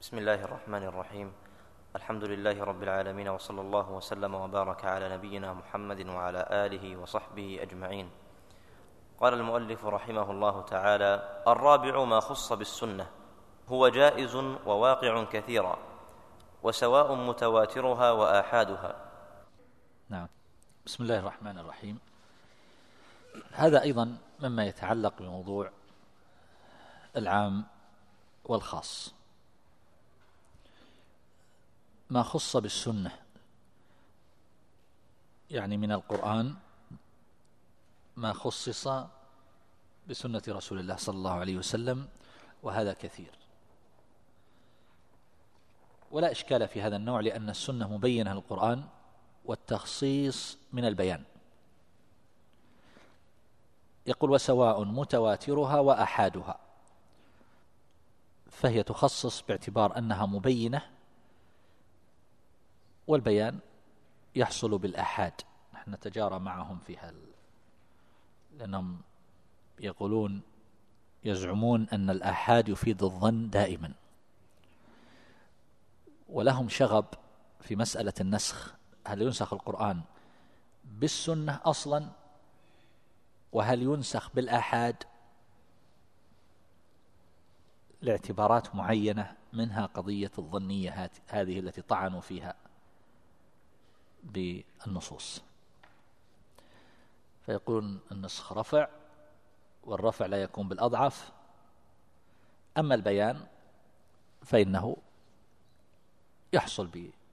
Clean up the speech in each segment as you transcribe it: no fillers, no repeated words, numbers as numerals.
بسم الله الرحمن الرحيم. الحمد لله رب العالمين، وصلى الله وسلم وبارك على نبينا محمد وعلى آله وصحبه أجمعين. قال المؤلف رحمه الله تعالى: الرابع ما خص بالسنة، هو جائز وواقع كثيرا، وسواء متواترها وآحادها. نعم. بسم الله الرحمن الرحيم. هذا أيضا مما يتعلق بموضوع العام والخاص. ما خص بالسنة يعني من القرآن ما خصص بسنة رسول الله صلى الله عليه وسلم، وهذا كثير، ولا إشكال في هذا النوع، لأن السنة مبينة للقرآن، والتخصيص من البيان. يقول: وسواء متواترها وأحادها، فهي تخصص باعتبار أنها مبينة، والبيان يحصل بالآحاد. نحن نتجارى معهم في هذا، لأنهم يزعمون أن الآحاد يفيد الظن دائما، ولهم شغب في مسألة النسخ. هل ينسخ القرآن بالسنة أصلا، وهل ينسخ بالآحاد؟ لاعتبارات معينة، منها قضية الظنية هذه التي طعنوا فيها بالنصوص، فيقولون النسخ رفع، والرفع لا يكون بالأضعف، أما البيان فإنه يحصل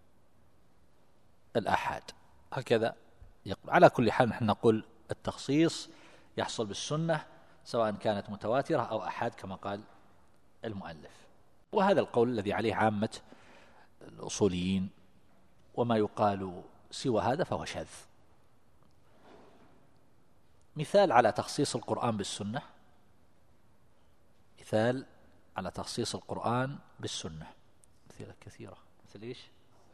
بالآحاد. هكذا يقول. على كل حال نحن نقول التخصيص يحصل بالسنة، سواء كانت متواترة أو آحاد كما قال المؤلف، وهذا القول الذي عليه عامة الأصوليين، وما يقال سوى هذا فهو شاذ. مثال على تخصيص القرآن بالسنة، مثال على تخصيص القرآن بالسنة كثيرة، مثل إيش؟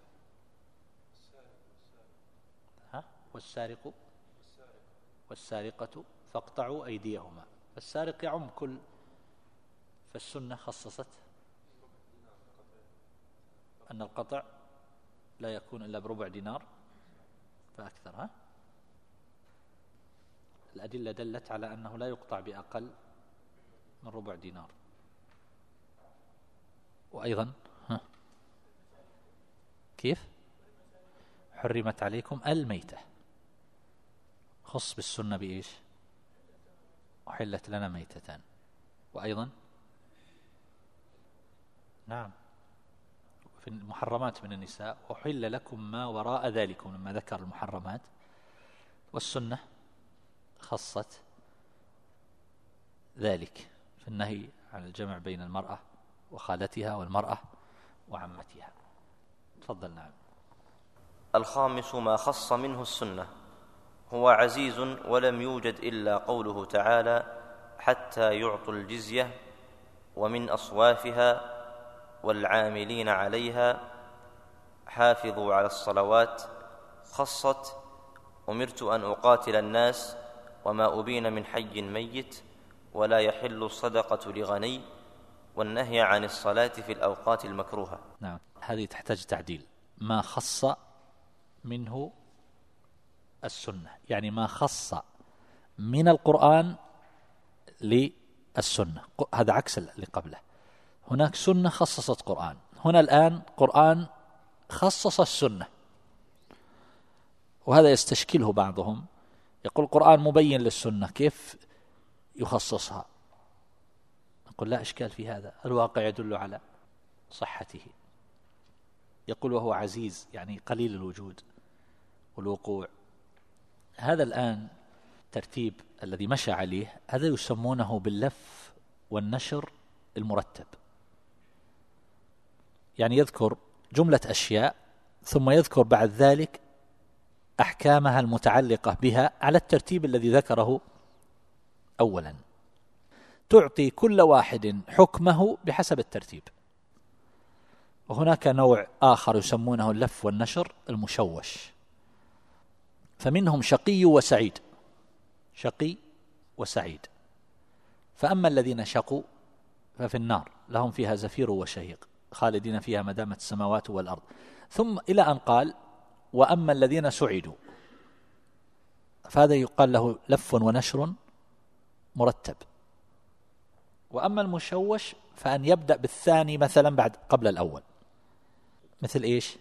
والسارق والسارقة فاقطعوا أيديهما. فالسارق يعم كل، فالسنة خصصت أن القطع لا يكون إلا بربع دينار فأكثر. الأدلة دلت على أنه لا يقطع بأقل من ربع دينار. وأيضا كيف؟ حرمت عليكم الميتة، خص بالسنة بإيش؟ أحلت لنا ميتتان. وأيضا نعم في المحرمات من النساء: وحل لكم ما وراء ذلكم، لما ذكر المحرمات. والسنة خصت ذلك في النهي عن الجمع بين المرأة وخالتها والمرأة وعمتها. تفضل. نعم. الخامس ما خص منه السنة، هو عزيز ولم يوجد إلا قوله تعالى: حتى يعطوا الجزية، ومن أصوافها والعاملين عليها، حافظوا على الصلوات. خصت: أمرت أن أقاتل الناس، وما أبين من حي ميت، ولا يحل الصدقة لغني، والنهي عن الصلاة في الأوقات المكروهة. نعم، هذه تحتاج تعديل. ما خص منه السنة يعني ما خص من القرآن للسنة، هذا عكس اللي قبله. هناك سنة خصصت قرآن، هنا الآن قرآن خصص السنة، وهذا يستشكله بعضهم. يقول القرآن مبين للسنة، كيف يخصصها؟ نقول لا إشكال في هذا، الواقع يدل على صحته. يقول وهو عزيز يعني قليل الوجود والوقوع. هذا الآن ترتيب الذي مشى عليه، هذا يسمونه باللف والنشر المرتب، يعني يذكر جملة أشياء ثم يذكر بعد ذلك أحكامها المتعلقة بها على الترتيب الذي ذكره أولا، تعطي كل واحد حكمه بحسب الترتيب. وهناك نوع آخر يسمونه اللف والنشر المشوش، فمنهم شقي وسعيد، شقي وسعيد. فأما الذين شقوا ففي النار لهم فيها زفير وشهيق، خالدين فيها ما دامت السماوات والأرض. ثم إلى أن قال وأما الذين سعدوا، فهذا يقال له لف ونشر مرتب. وأما المشوش فأن يبدأ بالثاني مثلا قبل الأول، مثل إيش؟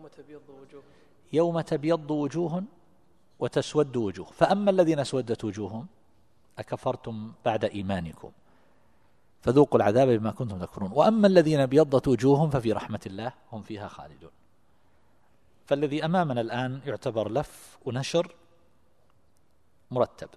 يوم تبيض وجوه وتسود وجوه، فأما الذين اسودت وجوههم أكفرتم بعد إيمانكم فذوقوا العذاب بما كنتم تكفرون، وأما الذين ابيضت وجوههم ففي رحمة الله هم فيها خالدون. فالذي أمامنا الآن يعتبر لف ونشر مرتب،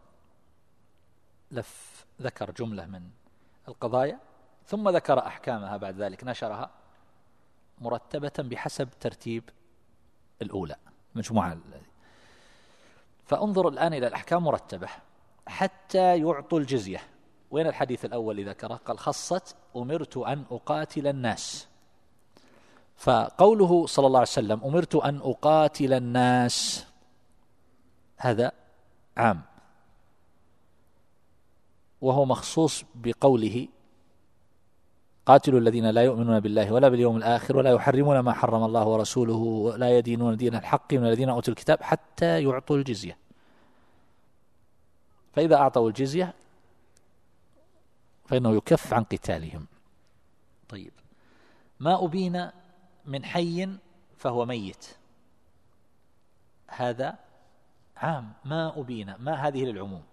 لف ذكر جملة من القضايا ثم ذكر أحكامها بعد ذلك نشرها مرتبة بحسب ترتيب الأولى مجموعة. فانظر الآن إلى الأحكام مرتبة حتى يعطوا الجزية. وين الحديث الأول اللي ذكره؟ قال خصت أمرت أن أقاتل الناس. فقوله صلى الله عليه وسلم أمرت أن أقاتل الناس هذا عام، وهو مخصوص بقوله قاتلوا الذين لا يؤمنون بالله ولا باليوم الآخر ولا يحرمون ما حرم الله ورسوله ولا يدينون دين الحق من الذين أوتوا الكتاب حتى يعطوا الجزية. فإذا أعطوا الجزية فإنه يكف عن قتالهم. طيب، ما أبين من حي فهو ميت، هذا عام. ما أبين، ما هذه للعموم.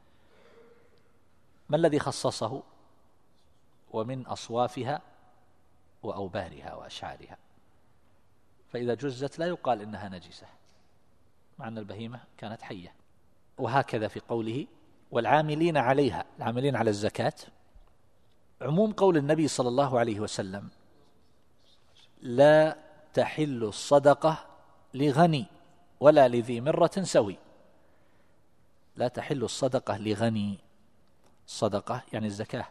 ما الذي خصصه؟ ومن أصوافها وأوبارها وأشعارها. فإذا جزت لا يقال إنها نجسة مع أن البهيمة كانت حية. وهكذا في قوله والعاملين عليها، العاملين على الزكاة، عموم قول النبي صلى الله عليه وسلم لا تحل الصدقة لغني ولا لذي مرة سوي. لا تحل الصدقة لغني، الصدقة يعني الزكاة.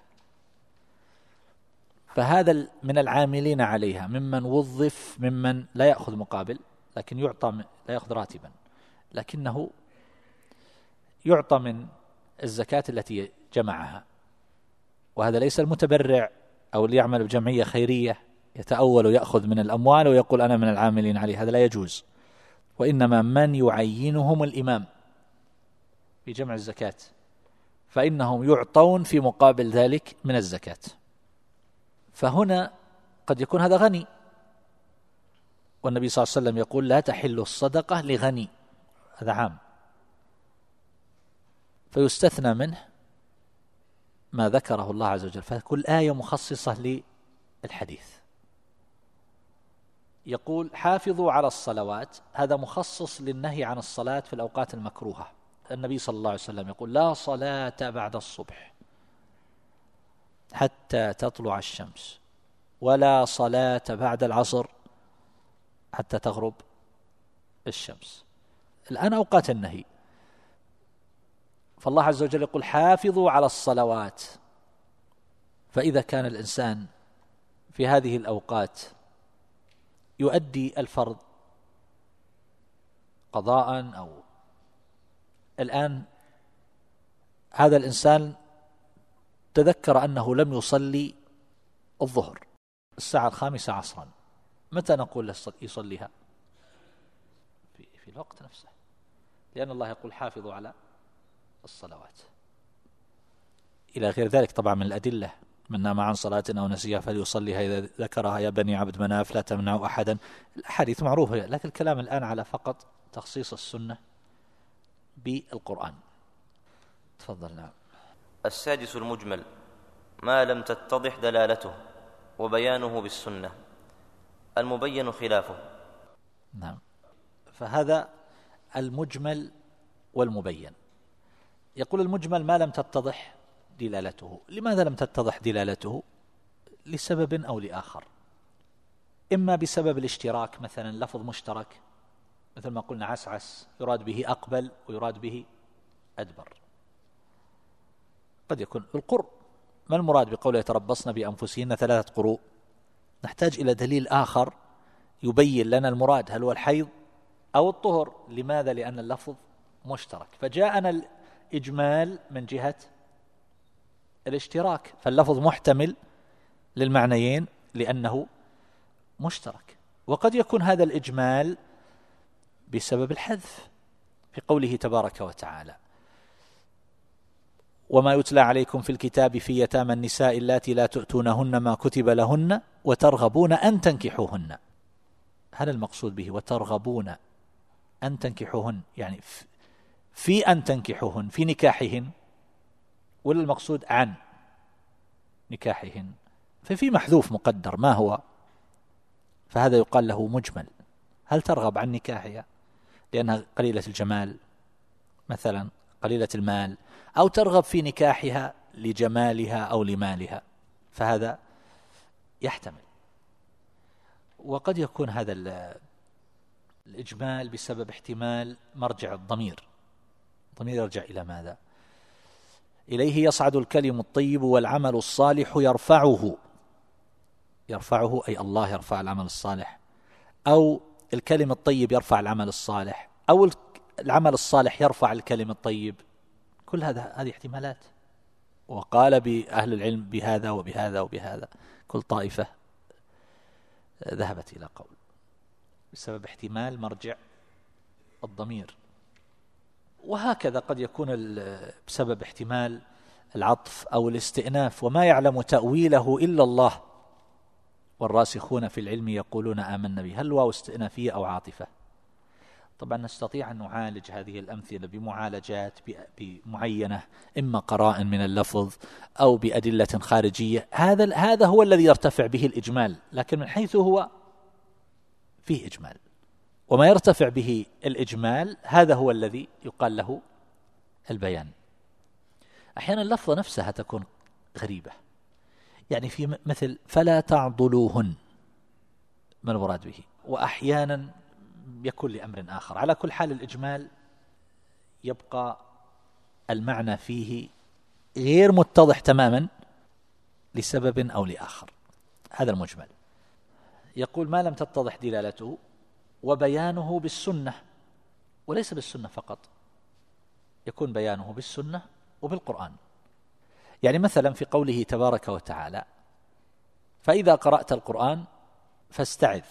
فهذا من العاملين عليها ممن وظف، ممن لا يأخذ مقابل لكن يعطى، لا يأخذ راتبا لكنه يعطى من الزكاة التي جمعها. وهذا ليس المتبرع أو اللي يعمل بجمعية خيرية يتأول ويأخذ من الأموال ويقول أنا من العاملين عليه، هذا لا يجوز. وإنما من يعينهم الإمام في جمع الزكاة فإنهم يعطون في مقابل ذلك من الزكاة. فهنا قد يكون هذا غني، والنبي صلى الله عليه وسلم يقول لا تحل الصدقة لغني، هذا عام. فيستثنى منه ما ذكره الله عز وجل، فكل آية مخصصة للحديث. يقول حافظوا على الصلوات، هذا مخصص للنهي عن الصلاة في الأوقات المكروهة. النبي صلى الله عليه وسلم يقول لا صلاة بعد الصبح حتى تطلع الشمس، ولا صلاة بعد العصر حتى تغرب الشمس. الآن أوقات النهي، فالله عز وجل يقول حافظوا على الصلوات. فإذا كان الإنسان في هذه الأوقات يؤدي الفرض قضاء، أو الآن هذا الإنسان تذكر أنه لم يصلي الظهر الساعة 5 عصرا، متى نقول يصليها؟ في الوقت نفسه، لأن الله يقول حافظوا على الصلوات إلى غير ذلك. طبعا من الأدلة من نام عن صلاة أو نسيها فليصليها إذا ذكرها يا بني عبد مناف لا تمنعوا أحدا. الأحاديث معروفة، لكن الكلام الآن على فقط تخصيص السنة بالقرآن. تفضل. نعم. السادس المجمل ما لم تتضح دلالته وبيانه بالسنة، المبين خلافه. نعم. فهذا المجمل والمبين. يقول المجمل ما لم تتضح دلالته. لماذا لم تتضح دلالته؟ لسبب أو لآخر، إما بسبب الاشتراك، مثلا لفظ مشترك مثل ما قلنا عسعس يراد به أقبل ويراد به أدبر. قد يكون القرء، ما المراد بقوله يتربصن بأنفسهن 3 قروء؟ نحتاج إلى دليل آخر يبين لنا المراد، هل هو الحيض أو الطهر. لماذا؟ لأن اللفظ مشترك، فجاءنا الإجمال من جهة الاشتراك، فاللفظ محتمل للمعنيين لأنه مشترك. وقد يكون هذا الإجمال بسبب الحذف في قوله تبارك وتعالى: وما يتلى عليكم في الكتاب في يتامى النساء اللاتي لا تؤتونهن ما كتب لهن وترغبون أن تنكحوهن. هذا المقصود به، وترغبون أن تنكحوهن، يعني في أن تنكحوهن، في نكاحهن، ولا المقصود عن نكاحهن؟ ففي محذوف مقدر، ما هو؟ فهذا يقال له مجمل. هل ترغب عن نكاحها لأنها قليلة الجمال مثلا، قليلة المال، أو ترغب في نكاحها لجمالها أو لمالها؟ فهذا يحتمل. وقد يكون هذا الإجمال بسبب احتمال مرجع الضمير. الضمير يرجع إلى ماذا؟ إليه يصعد الكلم الطيب والعمل الصالح يرفعه. يرفعه أي الله يرفع العمل الصالح، أو الكلم الطيب يرفع العمل الصالح، أو العمل الصالح يرفع الكلم الطيب. كل هذه احتمالات. وقال بأهل العلم بهذا وبهذا وبهذا، كل طائفة ذهبت إلى قول بسبب احتمال مرجع الضمير. وهكذا قد يكون بسبب احتمال العطف أو الاستئناف. وما يعلم تأويله إلا الله والراسخون في العلم يقولون آمنا به. هل واو استئنافية أو عاطفة؟ طبعا نستطيع أن نعالج هذه الأمثلة بمعالجات معينة، إما قراء من اللفظ أو بأدلة خارجية. هذا هو الذي يرتفع به الإجمال، لكن من حيث هو فيه إجمال. وما يرتفع به الإجمال هذا هو الذي يقال له البيان. أحيانا اللفظة نفسها تكون غريبة، يعني في مثل فلا تعضلوهن، ما المراد به؟ وأحيانا يكون لأمر آخر. على كل حال الإجمال يبقى المعنى فيه غير متضح تماما لسبب أو لآخر. هذا المجمل. يقول: ما لم تتضح دلالته وبيانه بالسنة، وليس بالسنة فقط، يكون بيانه بالسنة وبالقرآن. يعني مثلا في قوله تبارك وتعالى: فإذا قرأت القرآن فاستعذ.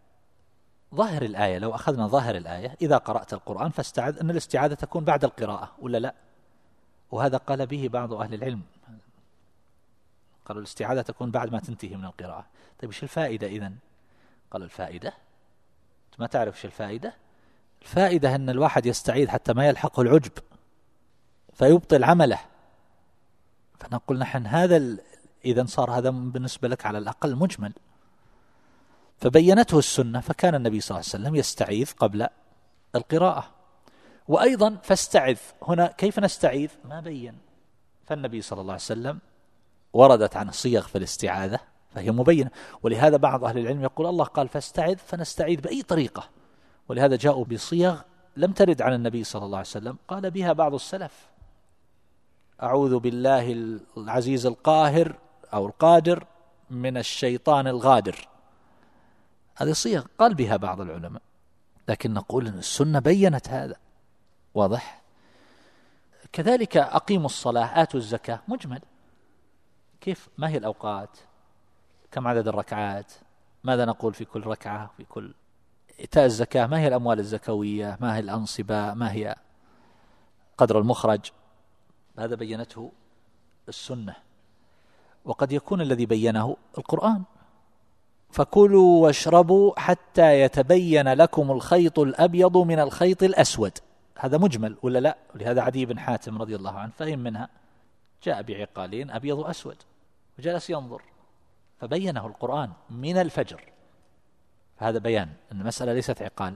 ظاهر الآية، لو أخذنا ظاهر الآية إذا قرأت القرآن فاستعذ، أن الاستعاذة تكون بعد القراءة ولا لا؟ وهذا قال به بعض أهل العلم، قالوا الاستعاذة تكون بعد ما تنتهي من القراءة. طيب إيش الفائدة إذن؟ قال الفائدة، ما تعرف إيش الفائدة؟ الفائدة أن الواحد يستعيذ حتى ما يلحقه العجب فيبطل عمله. فنقول نحن هذا إذن صار هذا بالنسبة لك على الأقل مجمل، فبينته السنة. فكان النبي صلى الله عليه وسلم يستعيذ قبل القراءة. وأيضا فاستعذ هنا، كيف نستعيذ؟ ما بين. فالنبي صلى الله عليه وسلم وردت عن صيغ في الاستعاذة فهي مبينة، ولهذا بعض أهل العلم يقول الله قال فاستعذ فنستعيذ بأي طريقة، ولهذا جاءوا بصيغ لم ترد عن النبي صلى الله عليه وسلم، قال بها بعض السلف: أعوذ بالله العزيز القاهر أو القادر من الشيطان الغادر. هذه صيغ قال بها بعض العلماء، لكن نقول أن السنة بينت هذا، واضح. كذلك أقيموا الصلاة آتوا الزكاة مجمل. كيف؟ ما هي الأوقات؟ كم عدد الركعات؟ ماذا نقول في كل ركعة؟ في كل إيتاء الزكاة ما هي الأموال الزكوية؟ ما هي الأنصبة؟ ما هي قدر المخرج؟ هذا بينته السنة. وقد يكون الذي بينه القرآن: فكلوا واشربوا حتى يتبين لكم الخيط الأبيض من الخيط الأسود. هذا مجمل ولا لا؟ ولهذا عدي بن حاتم رضي الله عنه فهم منها، جاء بعقالين أبيض وأسود وجلس ينظر فبينه القرآن من الفجر. هذا بيان أن المسألة ليست عقال.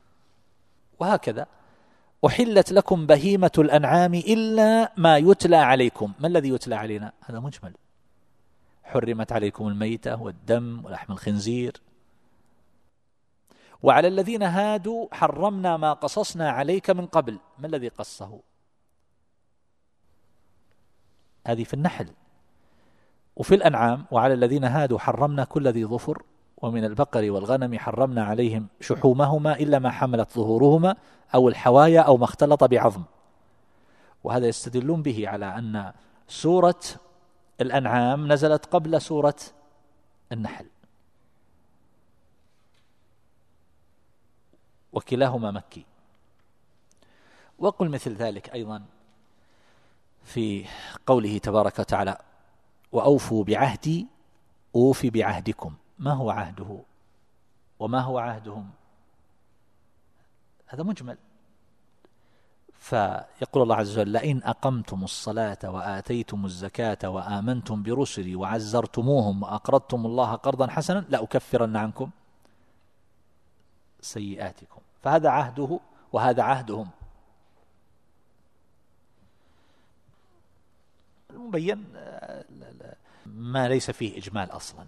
وهكذا أحلت لكم بهيمة الأنعام إلا ما يتلى عليكم. ما الذي يتلى علينا؟ هذا مجمل. حرمت عليكم الميتة والدم ولحم الخنزير. وعلى الذين هادوا حرمنا ما قصصنا عليك من قبل. ما الذي قصه؟ هذه في النحل. وفي الأنعام: وعلى الذين هادوا حرمنا كل ذي ظفر ومن البقر والغنم حرمنا عليهم شحومهما إلا ما حملت ظهورهما أو الحوايا أو ما اختلط بعظم. وهذا يستدلون به على أن سورة الأنعام نزلت قبل سورة النحل. كلاهما مكي. وقل مثل ذلك أيضا في قوله تبارك وتعالى وأوفوا بعهدي أوفي بعهدكم. ما هو عهده وما هو عهدهم؟ هذا مجمل. فيقول الله عز وجل لئن أقمتم الصلاة وآتيتم الزكاة وآمنتم برسلي وعزرتموهم وأقرضتم الله قرضا حسنا لأكفرن عنكم سيئاتكم. فهذا عهده وهذا عهدهم. المبين ما ليس فيه إجمال أصلا،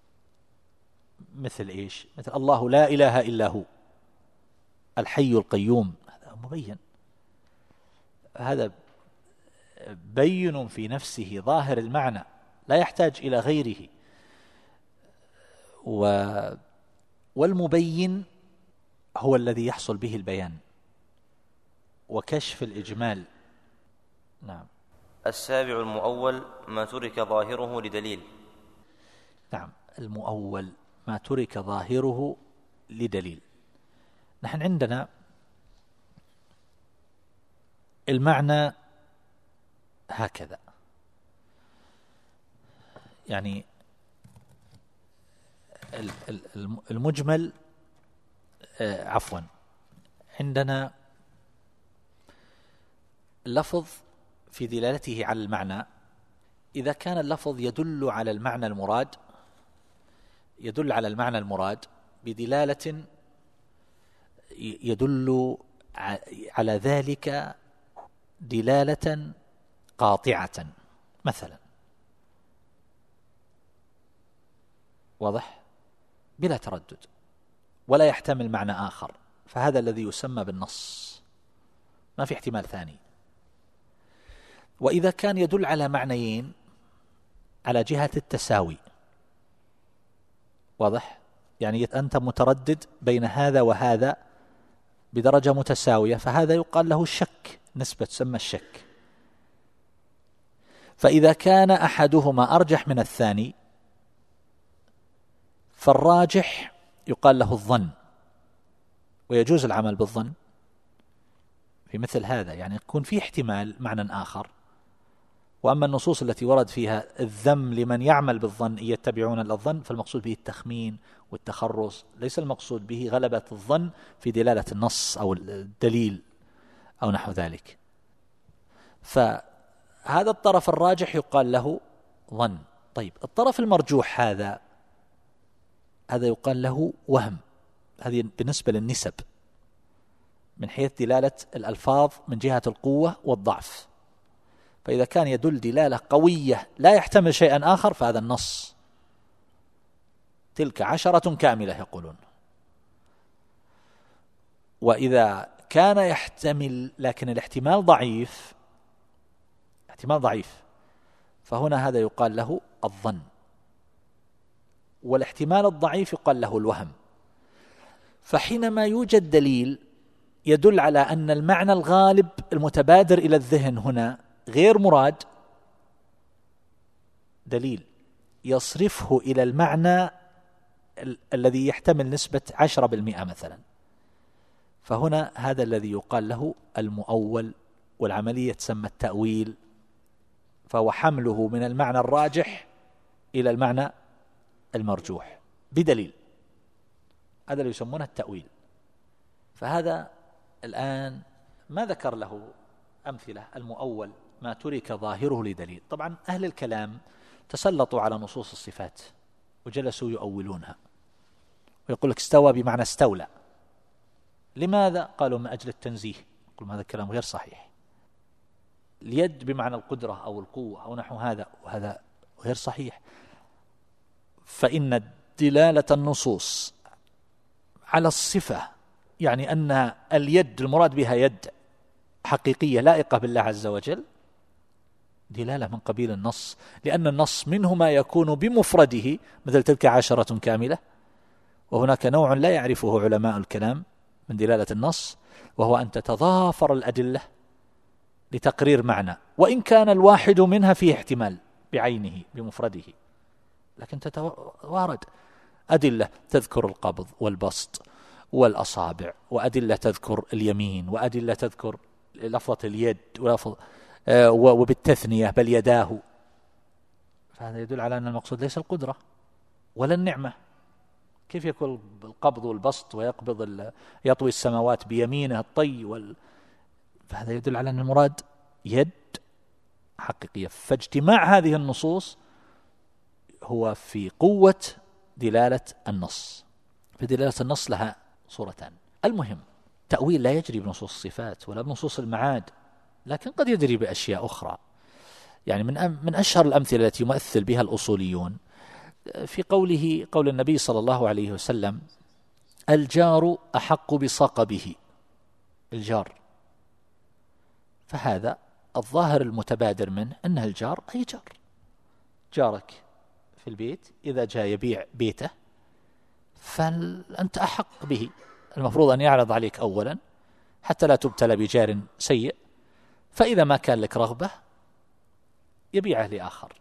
مثل إيش؟ مثل الله لا إله إلا هو الحي القيوم، هذا مبين، هذا بين في نفسه ظاهر المعنى لا يحتاج إلى غيره. والمبين هو الذي يحصل به البيان وكشف الإجمال. نعم. السابع المؤول ما ترك ظاهره لدليل. نعم، المؤول ما ترك ظاهره لدليل. نحن عندنا المعنى هكذا، يعني المجمل عفوا عندنا اللفظ في دلالته على المعنى، إذا كان اللفظ يدل على المعنى المراد بدلالة يدل على ذلك دلالة قاطعة مثلا، واضح، بلا تردد ولا يحتمل معنى آخر، فهذا الذي يسمى بالنص، ما في احتمال ثاني. وإذا كان يدل على معنيين على جهة التساوي، واضح، يعني أنت متردد بين هذا وهذا بدرجة متساوية، فهذا يقال له الشك، نسبة تسمى الشك. فإذا كان أحدهما أرجح من الثاني فالراجح يقال له الظن، ويجوز العمل بالظن في مثل هذا، يعني يكون في احتمال معنى آخر. وأما النصوص التي ورد فيها الذم لمن يعمل بالظن إن يتبعون إلا الظن فالمقصود به التخمين والتخرص، ليس المقصود به غلبة الظن في دلالة النص أو الدليل أو نحو ذلك. فهذا الطرف الراجح يقال له ظن. طيب الطرف المرجوح هذا يقال له وهم. هذه بالنسبة للنسب من حيث دلالة الألفاظ من جهة القوة والضعف. فإذا كان يدل دلالة قوية لا يحتمل شيئا آخر فهذا النص. تلك 10 كاملة يقولون. وإذا كان يحتمل لكن الاحتمال ضعيف، فهنا هذا يقال له الظن، والاحتمال الضعيف يقال له الوهم. فحينما يوجد دليل يدل على أن المعنى الغالب المتبادر إلى الذهن هنا غير مراد، دليل يصرفه إلى المعنى الذي يحتمل نسبة 10% مثلا، فهنا هذا الذي يقال له المؤول، والعملية تسمى التأويل، فهو حمله من المعنى الراجح إلى المعنى المرجوح بدليل، هذا اللي يسمونه التأويل. فهذا الآن ما ذكر له أمثلة. المؤول ما ترك ظاهره لدليل. طبعا أهل الكلام تسلطوا على نصوص الصفات وجلسوا يؤولونها، ويقول لك استوى بمعنى استولى. لماذا؟ قالوا من أجل التنزيه. يقول هذا الكلام غير صحيح. اليد بمعنى القدرة أو القوة أو نحو هذا، وهذا غير صحيح. فإن دلالة النصوص على الصفة، يعني أن اليد المراد بها يد حقيقية لائقة بالله عز وجل، دلالة من قبيل النص، لأن النص منه ما يكون بمفرده مثل تلك 10 كاملة، وهناك نوع لا يعرفه علماء الكلام من دلالة النص، وهو أن تتضافر الأدلة لتقرير معنى، وإن كان الواحد منها فيه احتمال بعينه بمفرده، لكن تتوارد أدلة تذكر القبض والبسط والأصابع، وأدلة تذكر اليمين، وأدلة تذكر لفظة اليد وبالتثنية بل يداه، فهذا يدل على أن المقصود ليس القدرة ولا النعمة. كيف يكون القبض والبسط ويقبض يطوي السماوات بيمينه الطي فهذا يدل على أن المراد يد حقيقية. فاجتماع هذه النصوص هو في قوة دلالة النص. فدلالة النص لها صورتان. المهم تأويل لا يجري بنصوص الصفات ولا بنصوص المعاد، لكن قد يجري بأشياء أخرى. يعني من أشهر الأمثلة التي يمثل بها الأصوليون في قول النبي صلى الله عليه وسلم: الجار أحق بصقبه. الجار، فهذا الظاهر المتبادر منه أنه الجار أي جار. جارك في البيت إذا جاء يبيع بيته فأنت أحق به، المفروض أن يعرض عليك أولا حتى لا تبتلى بجار سيء، فإذا ما كان لك رغبة يبيعه لآخر.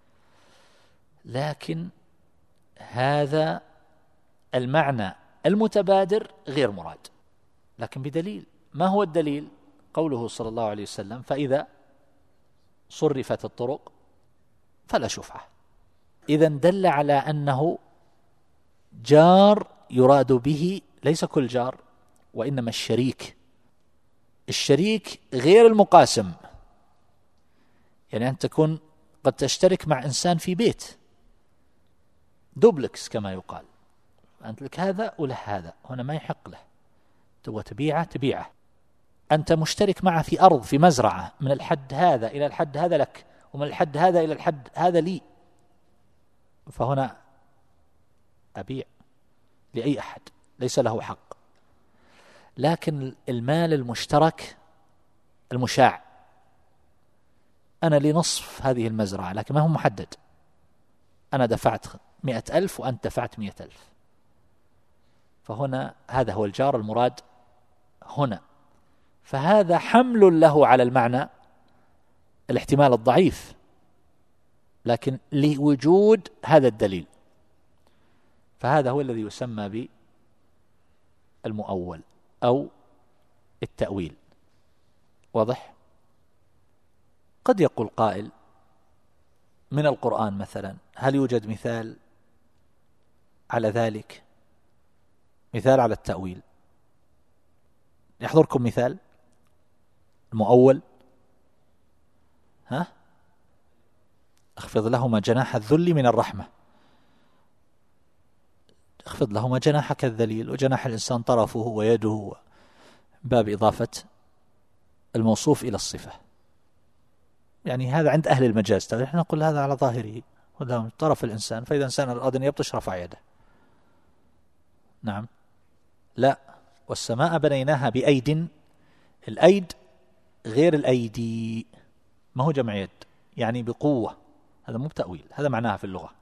لكن هذا المعنى المتبادر غير مراد، لكن بدليل. ما هو الدليل؟ قوله صلى الله عليه وسلم: فإذا صرفت الطرق فلا شفعة. إذن دل على أنه جار يراد به ليس كل جار، وإنما الشريك غير المقاسم. يعني أن تكون قد تشترك مع إنسان في بيت دوبلكس كما يقال، أنت لك هذا وله هذا، هنا ما يحق له، تبغى تبيعه. أنت مشترك معه في أرض، في مزرعة، من الحد هذا إلى الحد هذا لك، ومن الحد هذا إلى الحد هذا لي، فهنا أبيع لأي أحد ليس له حق. لكن المال المشترك المشاع، أنا لنصف هذه المزرعة لكن ما هو محدد، أنا دفعت 100,000 وأنت دفعت 100,000، فهنا هذا هو الجار المراد هنا. فهذا حمل له على المعنى الاحتمال الضعيف، لكن لوجود هذا الدليل، فهذا هو الذي يسمى بالمؤول أو التأويل. واضح؟ قد يقول قائل من القرآن مثلا: هل يوجد مثال على ذلك، مثال على التأويل؟ يحضركم مثال المؤول؟ اخفض لهما جناح الذل من الرحمة. اخفض لهما جناحك الذليل، وجناح الإنسان طرفه ويده، باب إضافة الموصوف إلى الصفة. يعني هذا عند أهل المجاز، نحن نقول هذا على ظاهره، وده طرف الإنسان، فإذا إنسان أراد أن يبطش رفع يده. نعم، لا، والسماء بنيناها بأيد. الأيد غير الأيدي، ما هو جمع يد، يعني بقوة، هذا مو بتأويل، هذا معناها في اللغة،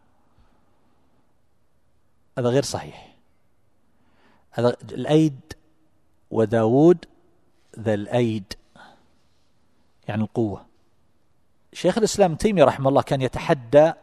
هذا غير صحيح. هذا الأيد، وداود ذا الأيد، يعني القوة. شيخ الإسلام تيمية رحمه الله كان يتحدى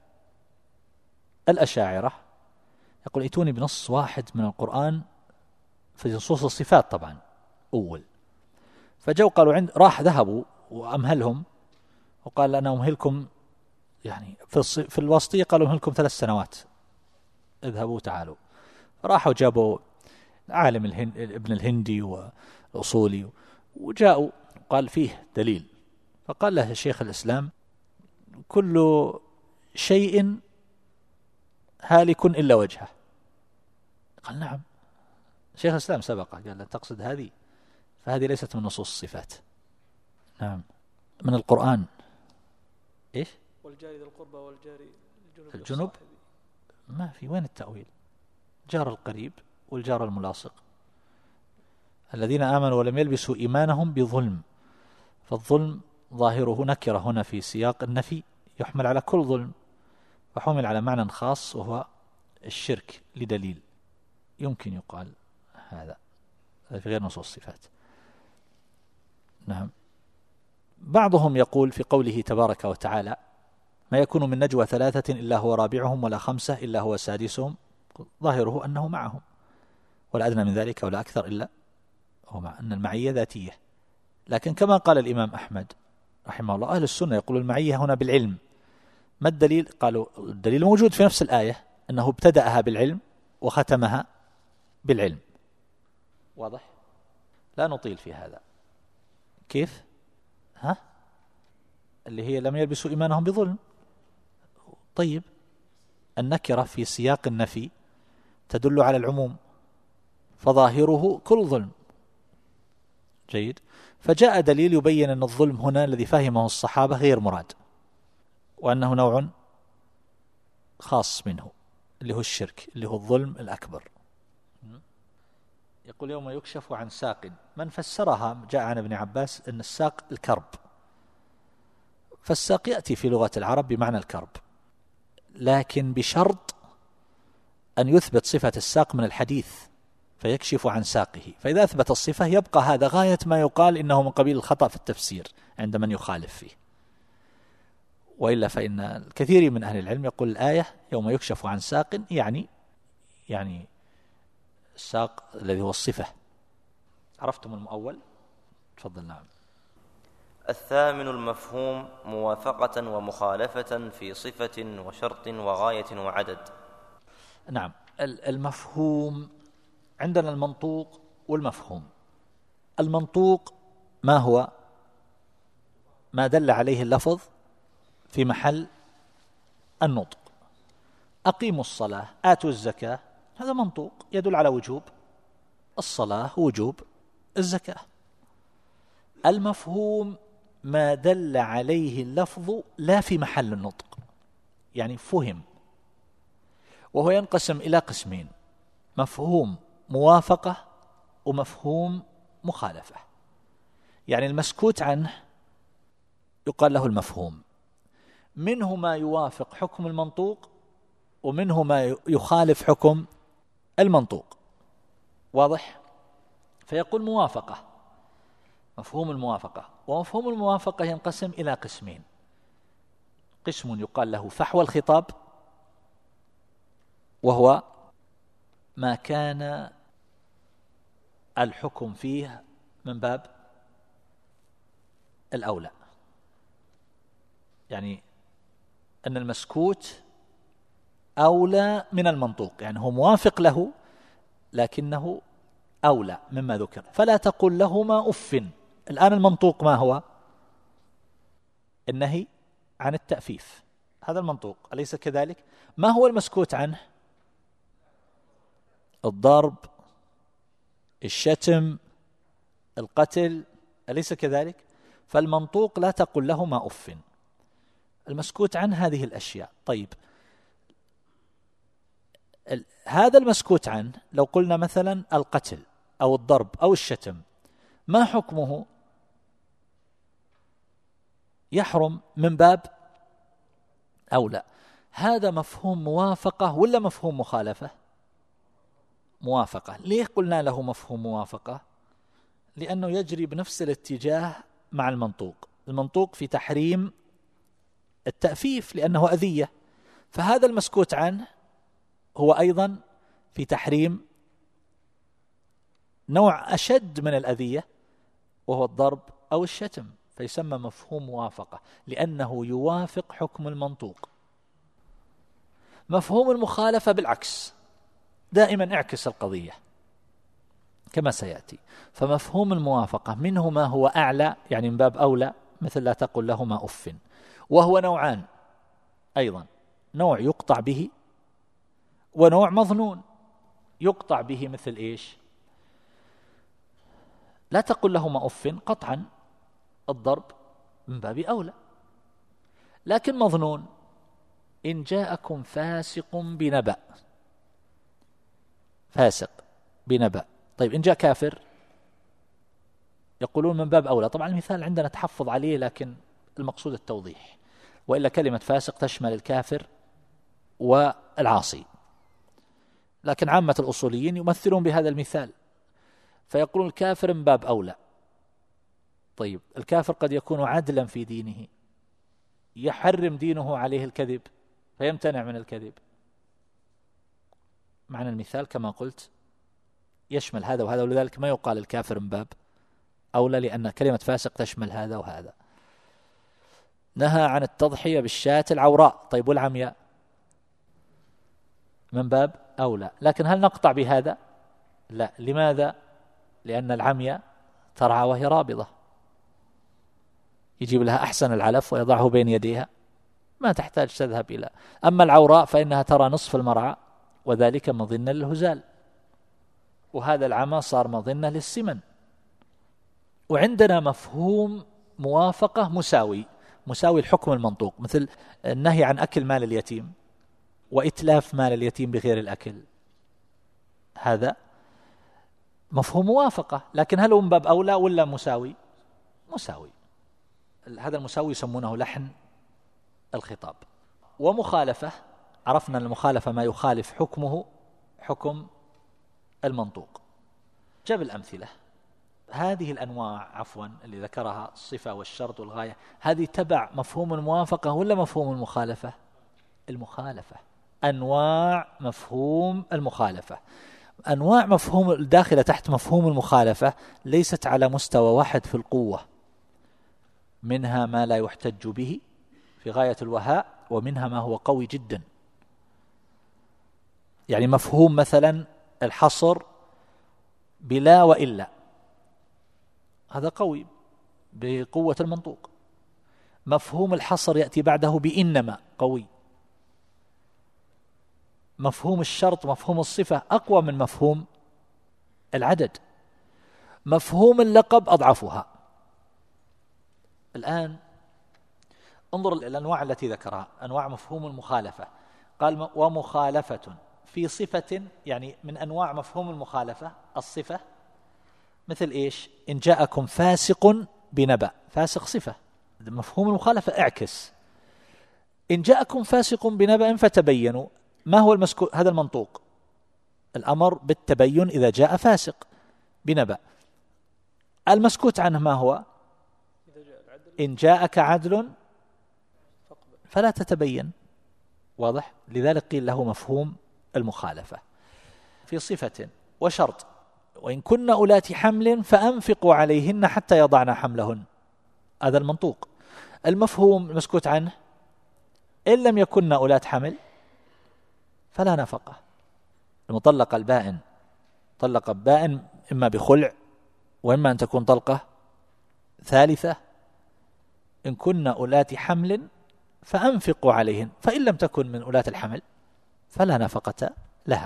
الأشاعرة، يقول: ائتوني بنص واحد من القرآن في نصوص الصفات طبعا أول. فجو قالوا راح ذهبوا وأمهلهم، وقال: أنا أمهلكم، يعني في الوسطية قالوا أمهلكم 3 سنوات، اذهبوا تعالوا. فراحوا جابوا عالم ابن الهندي والأصولي، وجاءوا قال فيه دليل. فقال له شيخ الإسلام: كل شيء هالك إلا وجهه. قال: نعم. شيخ الإسلام سبقه قال: لا تقصد هذه، فهذه ليست من نصوص الصفات. نعم، من القرآن. إيش؟ والجار ذي القربى والجار الجنوب ما في، وين التأويل؟ جار القريب والجار الملاصق. الذين آمنوا ولم يلبسوا إيمانهم بظلم، فالظلم ظاهره نكرة هنا في سياق النفي، يحمل على كل ظلم، وحمل على معنى خاص وهو الشرك لدليل، يمكن يقال هذا في غير نصوص الصفات. نعم. بعضهم يقول في قوله تبارك وتعالى: ما يكون من نجوى 3 إلا هو رابعهم ولا 5 إلا هو سادسهم، ظاهره أنه معهم، ولا أدنى من ذلك ولا أكثر إلا هو مع أن المعية ذاتية. لكن كما قال الإمام أحمد رحمه الله أهل السنة يقول المعية هنا بالعلم. ما الدليل؟ قالوا الدليل موجود في نفس الآية أنه ابتدأها بالعلم وختمها بالعلم. واضح؟ لا نطيل في هذا. كيف؟ اللي هي لم يلبسوا إيمانهم بظلم. طيب النكرة في سياق النفي تدل على العموم فظاهره كل ظلم. جيد. فجاء دليل يبين أن الظلم هنا الذي فهمه الصحابة غير مراد، وأنه نوع خاص منه اللي هو الشرك، اللي هو الظلم الأكبر. يقول يوم يكشف عن ساق. من فسرها جاء عن ابن عباس أن الساق الكرب، فالساق يأتي في لغة العرب بمعنى الكرب، لكن بشرط أن يثبت صفة الساق من الحديث فيكشف عن ساقه. فإذا أثبت الصفة يبقى هذا غاية ما يقال إنه من قبيل الخطأ في التفسير عند من يخالف فيه. وإلا فإن الكثير من أهل العلم يقول الآية يوم يكشف عن ساق يعني الساق الذي هو الصفة. عرفتم المؤول؟ تفضل. نعم. الثامن المفهوم موافقة ومخالفة في صفة وشرط وغاية وعدد. نعم. المفهوم عندنا المنطوق والمفهوم. المنطوق ما هو؟ ما دل عليه اللفظ في محل النطق. أقيموا الصلاة، آتوا الزكاة، هذا منطوق يدل على وجوب الصلاة ووجوب الزكاة. المفهوم ما دل عليه اللفظ لا في محل النطق، يعني فهم، وهو ينقسم إلى قسمين: مفهوم موافقة ومفهوم مخالفة. يعني المسكوت عنه يقال له المفهوم، منه ما يوافق حكم المنطوق ومنه ما يخالف حكم المنطوق. واضح؟ فيقول موافقة، مفهوم الموافقة. ومفهوم الموافقة ينقسم إلى قسمين: قسم يقال له فحوى الخطاب، وهو ما كان الحكم فيه من باب الأولى، يعني أن المسكوت أولى من المنطوق، يعني هو موافق له لكنه أولى مما ذكر. فلا تقل لهما أف. الآن المنطوق ما هو؟ النهي عن التأفيف، هذا المنطوق، أليس كذلك؟ ما هو المسكوت عنه؟ الضرب، الشتم، القتل، أليس كذلك؟ فالمنطوق لا تقل لهما أف، المسكوت عن هذه الأشياء. طيب هذا المسكوت عنه لو قلنا مثلا القتل أو الضرب أو الشتم، ما حكمه؟ يحرم من باب أولى. هذا مفهوم موافقة ولا مفهوم مخالفة؟ موافقة. ليه قلنا له مفهوم موافقة؟ لأنه يجري بنفس الاتجاه مع المنطوق. المنطوق في تحريم التأفيف لأنه أذية، فهذا المسكوت عنه هو أيضا في تحريم نوع أشد من الأذية وهو الضرب أو الشتم، فيسمى مفهوم موافقة لأنه يوافق حكم المنطوق. مفهوم المخالفة بالعكس، دائما اعكس القضية كما سيأتي. فمفهوم الموافقة منه ما هو أعلى، يعني من باب أولى، مثل لا تقل لهما أف، وهو نوعان أيضا: نوع يقطع به ونوع مظنون. يقطع به مثل إيش؟ لا تقل لهما أف قطعا، الضرب من باب أولى. لكن مظنون: إن جاءكم فاسق بنبأ. فاسق بنبأ. طيب إن جاء كافر يقولون من باب أولى. طبعا المثال عندنا تحفظ عليه، لكن المقصود التوضيح، وإلا كلمة فاسق تشمل الكافر والعاصي، لكن عامة الأصوليين يمثلون بهذا المثال فيقولون الكافر من باب أولى. طيب الكافر قد يكون عدلا في دينه، يحرم دينه عليه الكذب فيمتنع من الكذب. معنى المثال كما قلت يشمل هذا وهذا، ولذلك ما يقال الكافر من باب أولى، لأن كلمة فاسق تشمل هذا وهذا. نهى عن التضحية بالشاة العوراء. طيب والعمياء؟ من باب أولى. لكن هل نقطع بهذا؟ لا. لماذا؟ لأن العمياء ترعى وهي رابضة، يجيب لها أحسن العلف ويضعه بين يديها، ما تحتاج تذهب إلى. أما العوراء فإنها ترى نصف المرعى، وذلك مظنة للهزال، وهذا العمى صار مظنة للسمن. وعندنا مفهوم موافقة مساوي الحكم المنطوق، مثل النهي عن أكل مال اليتيم وإتلاف مال اليتيم بغير الأكل، هذا مفهوم موافقة. لكن هل هو من باب أولى ولا مساوي؟ مساوي. هذا المساوي يسمونه لحن الخطاب. ومخالفة، عرفنا المخالفة ما يخالف حكمه حكم المنطوق. جاب الأمثلة. هذه الأنواع اللي ذكرها الصفة والشرط والغاية، هذه تبع مفهوم الموافقة ولا مفهوم المخالفة؟ المخالفة. أنواع مفهوم المخالفة، أنواع مفهوم الداخلة تحت مفهوم المخالفة ليست على مستوى واحد في القوة، منها ما لا يحتج به في غاية الوهاء، ومنها ما هو قوي جدا. يعني مفهوم مثلا الحصر بلا وإلا، هذا قوي بقوة المنطوق. مفهوم الحصر يأتي بعده بإنما، قوي. مفهوم الشرط مفهوم الصفة أقوى من مفهوم العدد. مفهوم اللقب أضعفها. الآن انظر الأنواع التي ذكرها، أنواع مفهوم المخالفة. قال ومخالفة في صفة، يعني من أنواع مفهوم المخالفة الصفة، مثل إيش؟ إن جاءكم فاسق بنبأ، فاسق صفة، مفهوم المخالفة اعكس. إن جاءكم فاسق بنبأ فتبينوا، ما هو المسكوت؟ هذا المنطوق، الأمر بالتبين إذا جاء فاسق بنبأ. المسكوت عنه ما هو؟ إن جاءك عدل فلا تتبين. واضح؟ لذلك قيل له مفهوم المخالفة في صفة وشرط. وإن كن أولات حمل فأنفقوا عليهن حتى يضعن حملهن، هذا المنطوق. المفهوم المسكوت عنه إن لم يكن أولات حمل فلا نفقة. المطلق البائن، طلق بائن إما بخلع وإما أن تكون طلقة ثالثة. إن كن أولات حمل فأنفقوا عليهن، فإن لم تكن من أولات الحمل فلا نفقة لها.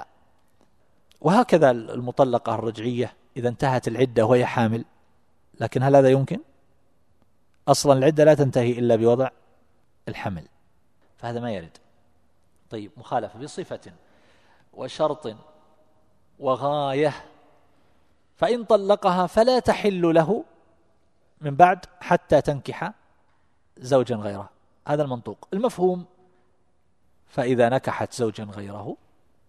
وهكذا المطلقة الرجعية إذا انتهت العدة وهي حامل، لكن هل هذا يمكن؟ أصلا العدة لا تنتهي إلا بوضع الحمل، فهذا ما يرد. طيب مخالفة بصفة وشرط وغاية، فإن طلقها فلا تحل له من بعد حتى تنكح زوجا غيره، هذا المنطوق. المفهوم فإذا نكحت زوجا غيره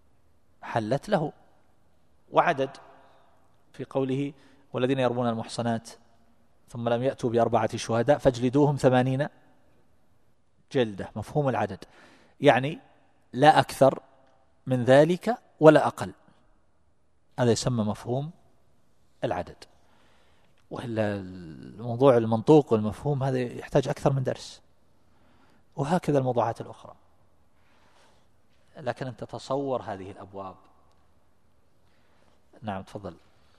حلت له. وعدد في قوله والذين يرمون المحصنات ثم لم يأتوا بأربعة شهداء فاجلدوهم 80 جلدة، مفهوم العدد، يعني لا أكثر من ذلك ولا أقل، هذا يسمى مفهوم العدد. وإلا الموضوع المنطوق والمفهوم هذا يحتاج أكثر من درس، وهكذا الموضوعات الأخرى. لكن أنت تصور هذه الأبواب. نعم تفضل.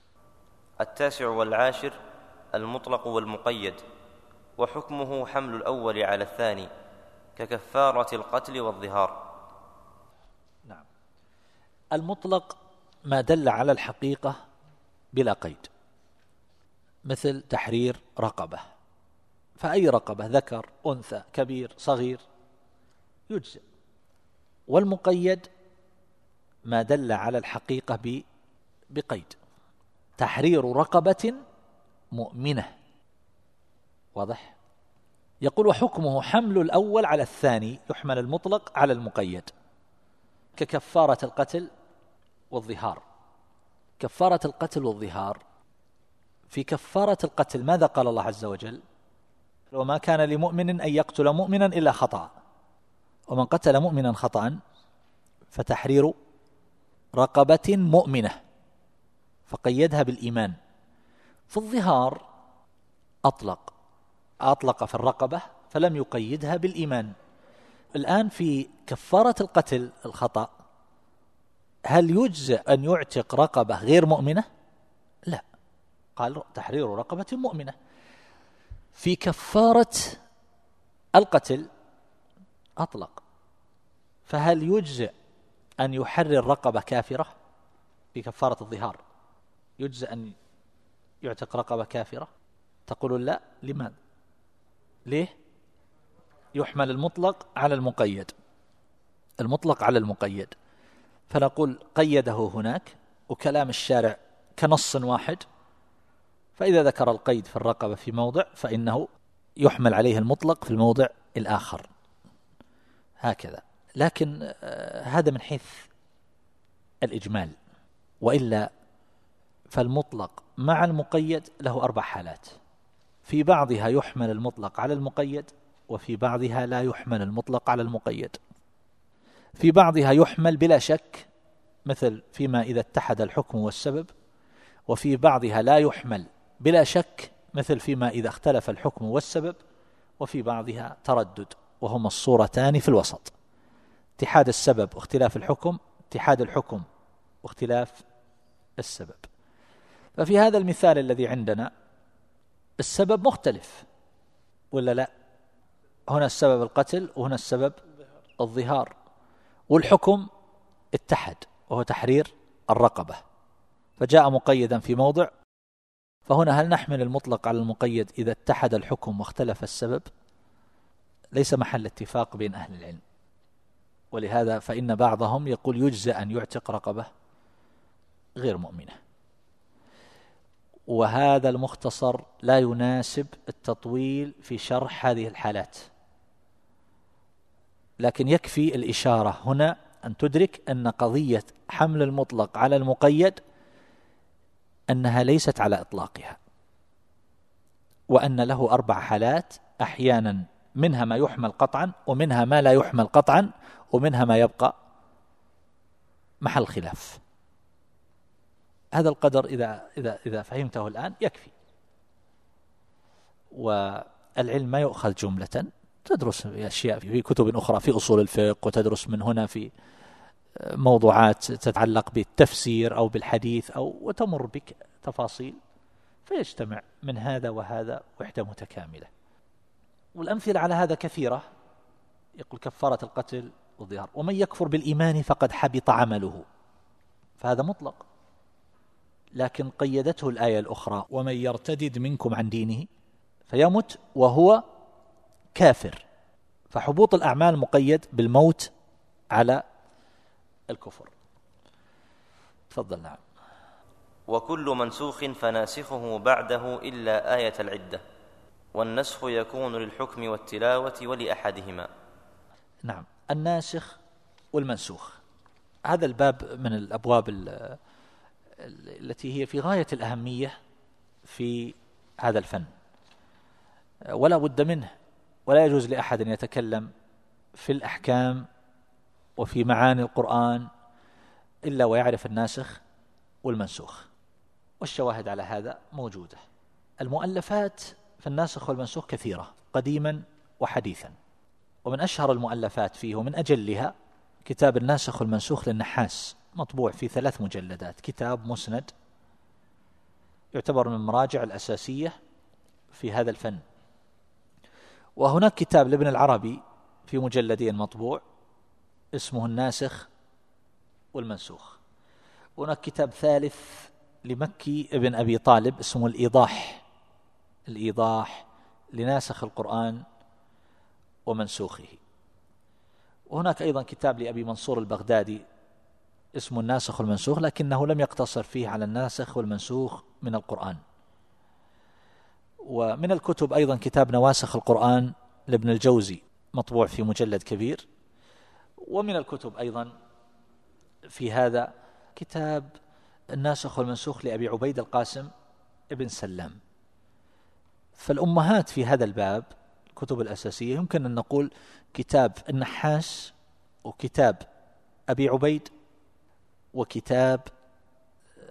19 المطلق والمقيد، وحكمه حمل الأول على الثاني ككفارة القتل والظهار. نعم. المطلق ما دل على الحقيقة بلا قيد، مثل تحرير رقبة، فأي رقبة ذكر أنثى كبير صغير يجزئ. والمقيد ما دل على الحقيقة بقيد، تحرير رقبة مؤمنة. واضح؟ يقول وحكمه حمل الأول على الثاني، يحمل المطلق على المقيد ككفارة القتل والظهار. كفارة القتل والظهار، في كفارة القتل ماذا قال الله عز وجل؟ وما كان لمؤمن أن يقتل مؤمنا إلا خطأ، ومن قتل مؤمنا خطأ فتحرير رقبة مؤمنة. فقيدها بالإيمان. في الظهار أطلق في الرقبة فلم يقيدها بالإيمان. الآن في كفارة القتل الخطأ، هل يجزئ أن يعتق رقبة غير مؤمنة؟ لا، قال تحرير رقبة مؤمنة. في كفارة القتل أطلق، فهل يجزئ أن يحرر رقبة كافرة؟ في كفارة الظهار يجزئ أن يعتق رقبة كافرة؟ تقول لا. لماذا؟ ليه؟ يحمل المطلق على المقيد، المطلق على المقيد، فنقول قيده هناك وكلام الشارع كنص واحد، فإذا ذكر القيد في الرقبة في موضع فإنه يحمل عليه المطلق في الموضع الآخر، هكذا. لكن هذا من حيث الإجمال، وإلا فالمطلق مع المقيد له 4 حالات، في بعضها يحمل المطلق على المقيد، وفي بعضها لا يحمل المطلق على المقيد. في بعضها يحمل بلا شك، مثل فيما إذا اتحد الحكم والسبب، وفي بعضها لا يحمل بلا شك، مثل فيما إذا اختلف الحكم والسبب، وفي بعضها تردد، وهما الصورتان في الوسط: اتحاد السبب واختلاف الحكم، اتحاد الحكم واختلاف السبب. ففي هذا المثال الذي عندنا السبب مختلف ولا لا؟ هنا السبب القتل وهنا السبب الظهار، والحكم اتحد وهو تحرير الرقبة، فجاء مقيدا في موضع. فهنا هل نحمل المطلق على المقيد إذا اتحد الحكم واختلف السبب؟ ليس محل اتفاق بين أهل العلم، ولهذا فإن بعضهم يقول يجزى أن يعتق رقبة غير مؤمنة، وهذا المختصر لا يناسب التطويل في شرح هذه الحالات، لكن يكفي الإشارة هنا أن تدرك أن قضية حمل المطلق على المقيد أنها ليست على إطلاقها، وأن له 4 حالات، أحيانا منها ما يحمل قطعا، ومنها ما لا يحمل قطعا، ومنها ما يبقى محل خلاف. هذا القدر إذا فهمته الآن يكفي. والعلم ما يؤخذ جملة، تدرس أشياء في كتب أخرى في أصول الفقه، وتدرس من هنا في موضوعات تتعلق بالتفسير أو بالحديث، وتمر بك تفاصيل، فيجتمع من هذا وهذا وحدة متكاملة. والأمثلة على هذا كثيرة. يقول كفارة القتل والظهار: ومن يكفر بالإيمان فقد حبط عمله، فهذا مطلق، لكن قيدته الآية الأخرى: ومن يرتدد منكم عن دينه فيمت وهو كافر، فحبوط الأعمال مقيد بالموت على الكفر. تفضل. نعم. وكل منسوخ فناسخه بعده إلا آية العدة، والنسخ يكون للحكم والتلاوة ولأحدهما. نعم، الناسخ والمنسوخ، هذا الباب من الأبواب التي هي في غاية الأهمية في هذا الفن، ولا بد منه، ولا يجوز لأحد أن يتكلم في الأحكام وفي معاني القرآن إلا ويعرف الناسخ والمنسوخ، والشواهد على هذا موجودة. المؤلفات في الناسخ والمنسوخ كثيرة قديما وحديثا، ومن أشهر المؤلفات فيه ومن أجلها كتاب الناسخ والمنسوخ للنحاس، مطبوع في 3 مجلدات، كتاب مسند يعتبر من المراجع الأساسية في هذا الفن. وهناك كتاب لابن العربي في مجلدين مطبوع اسمه الناسخ والمنسوخ. وهناك كتاب ثالث لمكي ابن أبي طالب اسمه الإيضاح لناسخ القرآن ومنسوخه. وهناك أيضا كتاب لأبي منصور البغدادي اسمه الناسخ والمنسوخ، لكنه لم يقتصر فيه على الناسخ والمنسوخ من القرآن. ومن الكتب أيضا كتاب نواسخ القرآن لابن الجوزي، مطبوع في مجلد كبير. ومن الكتب أيضا في هذا كتاب الناسخ والمنسوخ لأبي عبيد القاسم ابن سلام. فالأمهات في هذا الباب الكتب الأساسية يمكن أن نقول كتاب النحاس، وكتاب أبي عبيد، وكتاب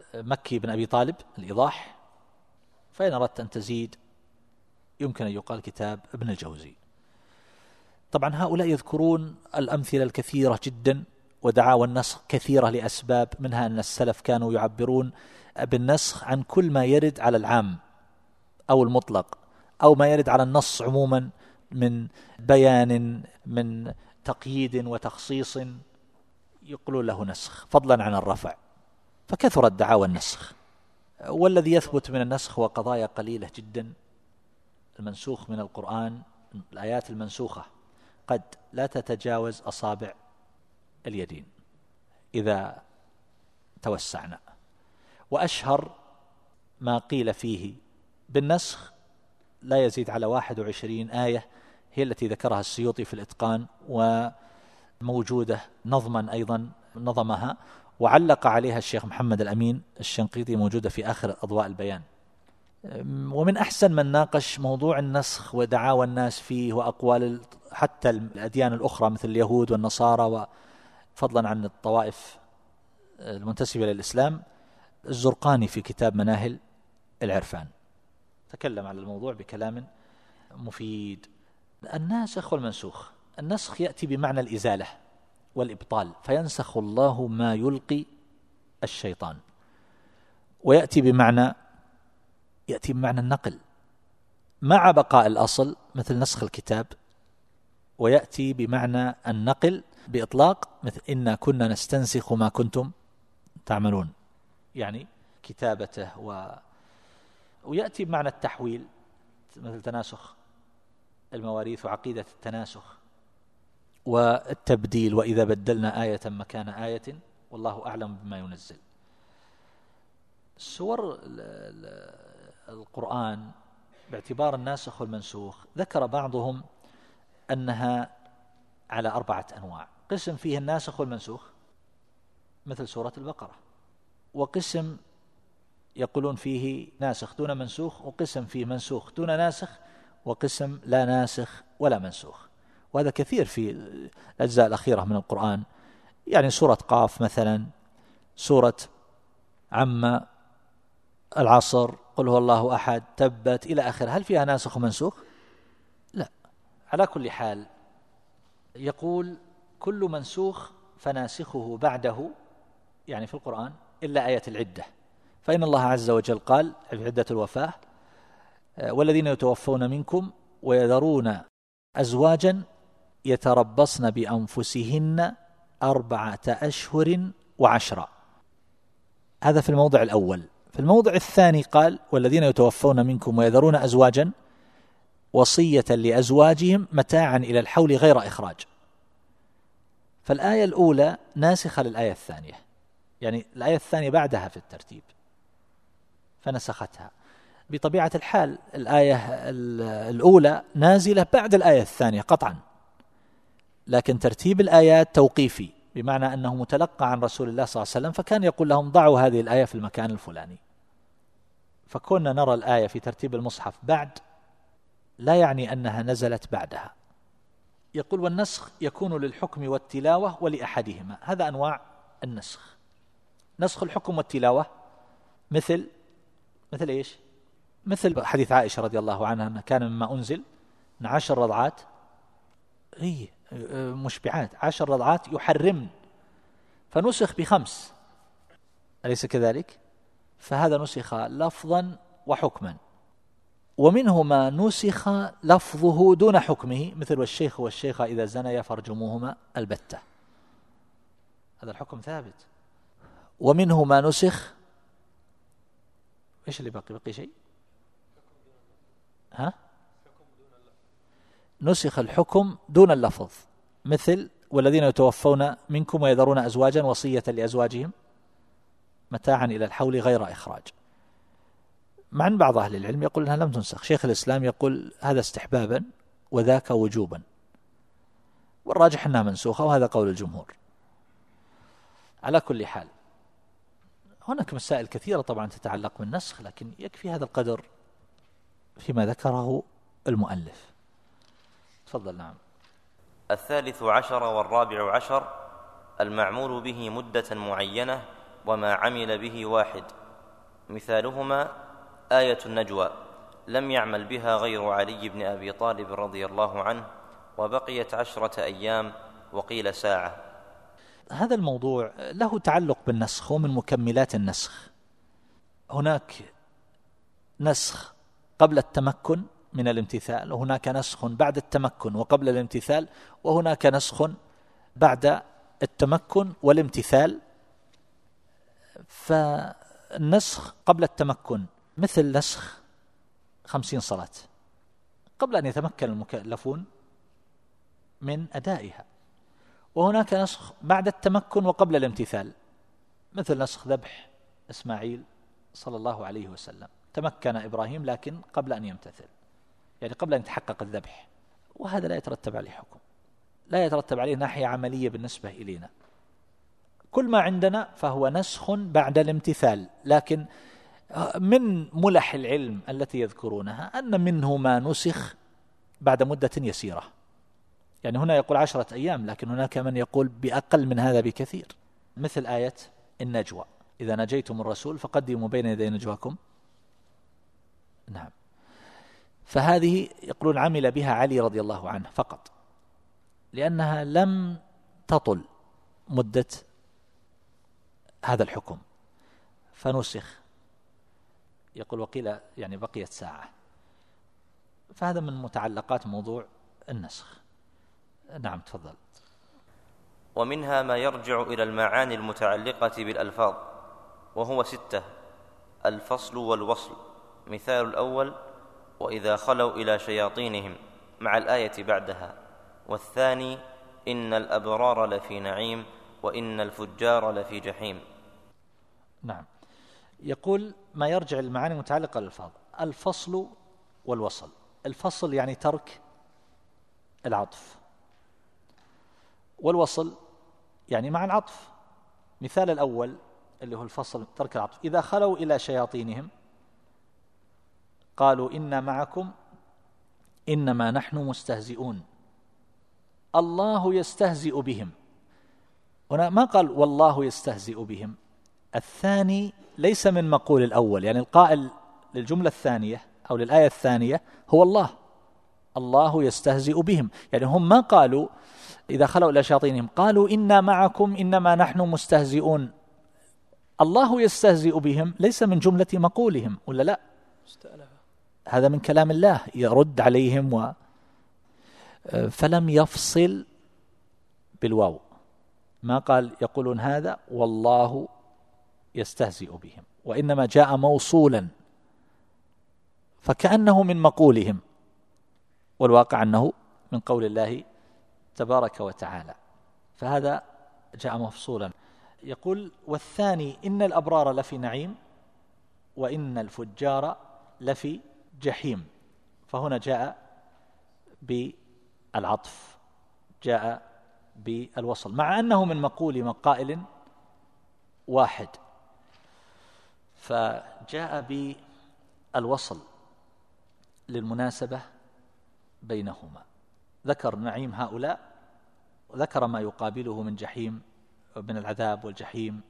مكي بن أبي طالب الإيضاح. فإن أردت أن تزيد يمكن أن يقال كتاب ابن الجوزي. طبعا هؤلاء يذكرون الأمثلة الكثيرة جدا، ودعاوى النسخ كثيرة لأسباب، منها أن السلف كانوا يعبرون بالنسخ عن كل ما يرد على العام أو المطلق، أو ما يرد على النص عموما من بيان، من تقييد وتخصيص، يقولون له نسخ فضلا عن الرفع. فكثرت دعاوى النسخ، والذي يثبت من النسخ هو قضايا قليلة جدا. المنسوخ من القرآن، الآيات المنسوخة قد لا تتجاوز أصابع اليدين إذا توسعنا. وأشهر ما قيل فيه بالنسخ لا يزيد على 21 آية، هي التي ذكرها السيوطي في الإتقان، وموجودة نظما أيضا نظمها وعلق عليها الشيخ محمد الأمين الشنقيطي، موجودة في آخر أضواء البيان. ومن أحسن من ناقش موضوع النسخ ودعاوى الناس فيه وأقوال حتى الأديان الأخرى مثل اليهود والنصارى، وفضلا عن الطوائف المنتسبة للإسلام، الزرقاني في كتاب مناهل العرفان تكلم على الموضوع بكلام مفيد. الناسخ والمنسوخ، النسخ يأتي بمعنى الإزالة والإبطال، فينسخ الله ما يلقي الشيطان، ويأتي بمعنى النقل مع بقاء الأصل مثل نسخ الكتاب، ويأتي بمعنى النقل بإطلاق مثل إنا كنا نستنسخ ما كنتم تعملون، يعني كتابته، ويأتي بمعنى التحويل مثل تناسخ المواريث وعقيدة التناسخ والتبديل، وإذا بدلنا آية مكان آية والله أعلم بما ينزل. سور القرآن باعتبار الناسخ والمنسوخ ذكر بعضهم أنها على 4 أنواع. قسم فيه الناسخ والمنسوخ مثل سورة البقرة، وقسم يقولون فيه ناسخ دون منسوخ، وقسم فيه منسوخ دون ناسخ، وقسم لا ناسخ ولا منسوخ. وهذا كثير في الأجزاء الأخيرة من القرآن، يعني سورة قاف مثلا، سورة عم، العصر، قل هو الله أحد، تبت، إلى آخر. هل فيها ناسخ ومنسوخ؟ لا. على كل حال يقول كل منسوخ فناسخه بعده، يعني في القرآن، إلا آية العدة، فإن الله عز وجل قال في عدة الوفاة والذين يتوفون منكم ويذرون أزواجا يتربصن بأنفسهن 4 أشهر و10. هذا في الموضع الأول. في الموضع الثاني قال والذين يتوفون منكم ويذرون أزواجا وصية لأزواجهم متاعا إلى الحول غير إخراج. فالآية الأولى ناسخة للآية الثانية، يعني الآية الثانية بعدها في الترتيب فنسختها. بطبيعة الحال الآية الأولى نازلة بعد الآية الثانية قطعا، لكن ترتيب الآيات توقيفي، بمعنى أنه متلقى عن رسول الله صلى الله عليه وسلم، فكان يقول لهم ضعوا هذه الآية في المكان الفلاني. فكنا نرى الآية في ترتيب المصحف بعد لا يعني أنها نزلت بعدها. يقول والنسخ يكون للحكم والتلاوة ولأحدهما. هذا أنواع النسخ. نسخ الحكم والتلاوة مثل إيش؟ مثل حديث عائشة رضي الله عنها أنه كان مما أنزل 10 رضعات مشبعات، 10 رضعات يحرمن، فنسخ ب5، أليس كذلك؟ فهذا نسخ لفظا وحكما. ومنه ما نسخ لفظه دون حكمه مثل والشيخ والشيخة إذا زنيا فارجموهما البتة، هذا الحكم ثابت. ومنه ما نسخ، إيش اللي بقي شيء؟ نسخ الحكم دون اللفظ مثل والذين يتوفون منكم ويذرون أزواجا وصية لأزواجهم متاعا إلى الحول غير إخراج. مع بعض أهل العلم يقول أنها لم تنسخ. شيخ الإسلام يقول هذا استحبابا وذاك وجوبا، والراجح أنها منسوخة، وهذا قول الجمهور. على كل حال هناك مسائل كثيرة طبعا تتعلق بالنسخ، لكن يكفي هذا القدر فيما ذكره المؤلف. تفضل. نعم. 13 والرابع عشر المعمول به مدة معينة وما عمل به واحد. مثالهما آية النجوى، لم يعمل بها غير علي بن أبي طالب رضي الله عنه، وبقيت 10 أيام وقيل ساعة. هذا الموضوع له تعلق بالنسخ ومن مكملات النسخ. هناك نسخ قبل التمكن من الامتثال، وهناك نسخ بعد التمكن وقبل الامتثال، وهناك نسخ بعد التمكن والامتثال. فالنسخ قبل التمكن مثل نسخ 50 صلاة قبل أن يتمكن المكلفون من أدائها، وهناك نسخ بعد التمكن وقبل الامتثال مثل نسخ ذبح إسماعيل صلى الله عليه وسلم. تمكن إبراهيم لكن قبل أن يمتثل، يعني قبل أن يتحقق الذبح، وهذا لا يترتب عليه حكم، لا يترتب عليه ناحية عملية بالنسبة إلينا. كل ما عندنا فهو نسخ بعد الامتثال. لكن من ملح العلم التي يذكرونها أن منه ما نسخ بعد مدة يسيرة، يعني هنا يقول 10 أيام، لكن هناك من يقول بأقل من هذا بكثير، مثل آية النجوى، إذا نجيتم الرسول فقدموا بين يدي نجواكم. نعم. فهذه يقولون عمل بها علي رضي الله عنه فقط، لأنها لم تطل مدة هذا الحكم فنسخ. يقول وقيل يعني بقيت ساعة. فهذا من متعلقات موضوع النسخ. نعم تفضل. ومنها ما يرجع إلى المعاني المتعلقة بالألفاظ، وهو 6: الفصل والوصل. مثال الأول: وإذا خلوا إلى شياطينهم، مع الآية بعدها. والثاني: إن الأبرار لفي نعيم وإن الفجار لفي جحيم. نعم. يقول ما يرجع المعاني المتعلقة بالألفاظ: الفصل والوصل. الفصل يعني ترك العطف، والوصل يعني مع العطف. مثال الأول اللي هو الفصل ترك العطف: إذا خلوا إلى شياطينهم قالوا إنا معكم إنما نحن مستهزئون الله يستهزئ بهم. هنا ما قال والله يستهزئ بهم. الثاني ليس من مقول الأول، يعني القائل للجملة الثانية أو للآية الثانية هو الله يستهزئ بهم. يعني هم ما قالوا إذا خلوا إلى شياطينهم قالوا إنا معكم إنما نحن مستهزئون. الله يستهزئ بهم ليس من جملة مقولهم، ولا لا؟ هذا من كلام الله يرد عليهم فلم يفصل بالواو، ما قال يقولون هذا والله يستهزئ بهم، وإنما جاء موصولا فكأنه من مقولهم، والواقع أنه من قول الله تبارك وتعالى، فهذا جاء مفصولا. يقول والثاني إن الأبرار لفي نعيم وإن الفجار لفي جحيم، فهنا جاء بالعطف، جاء بالوصل، مع أنه من مقول قائل واحد، فجاء بالوصل للمناسبة بينهما. ذكر نعيم هؤلاء وذكر ما يقابله من جحيم، من العذاب والجحيم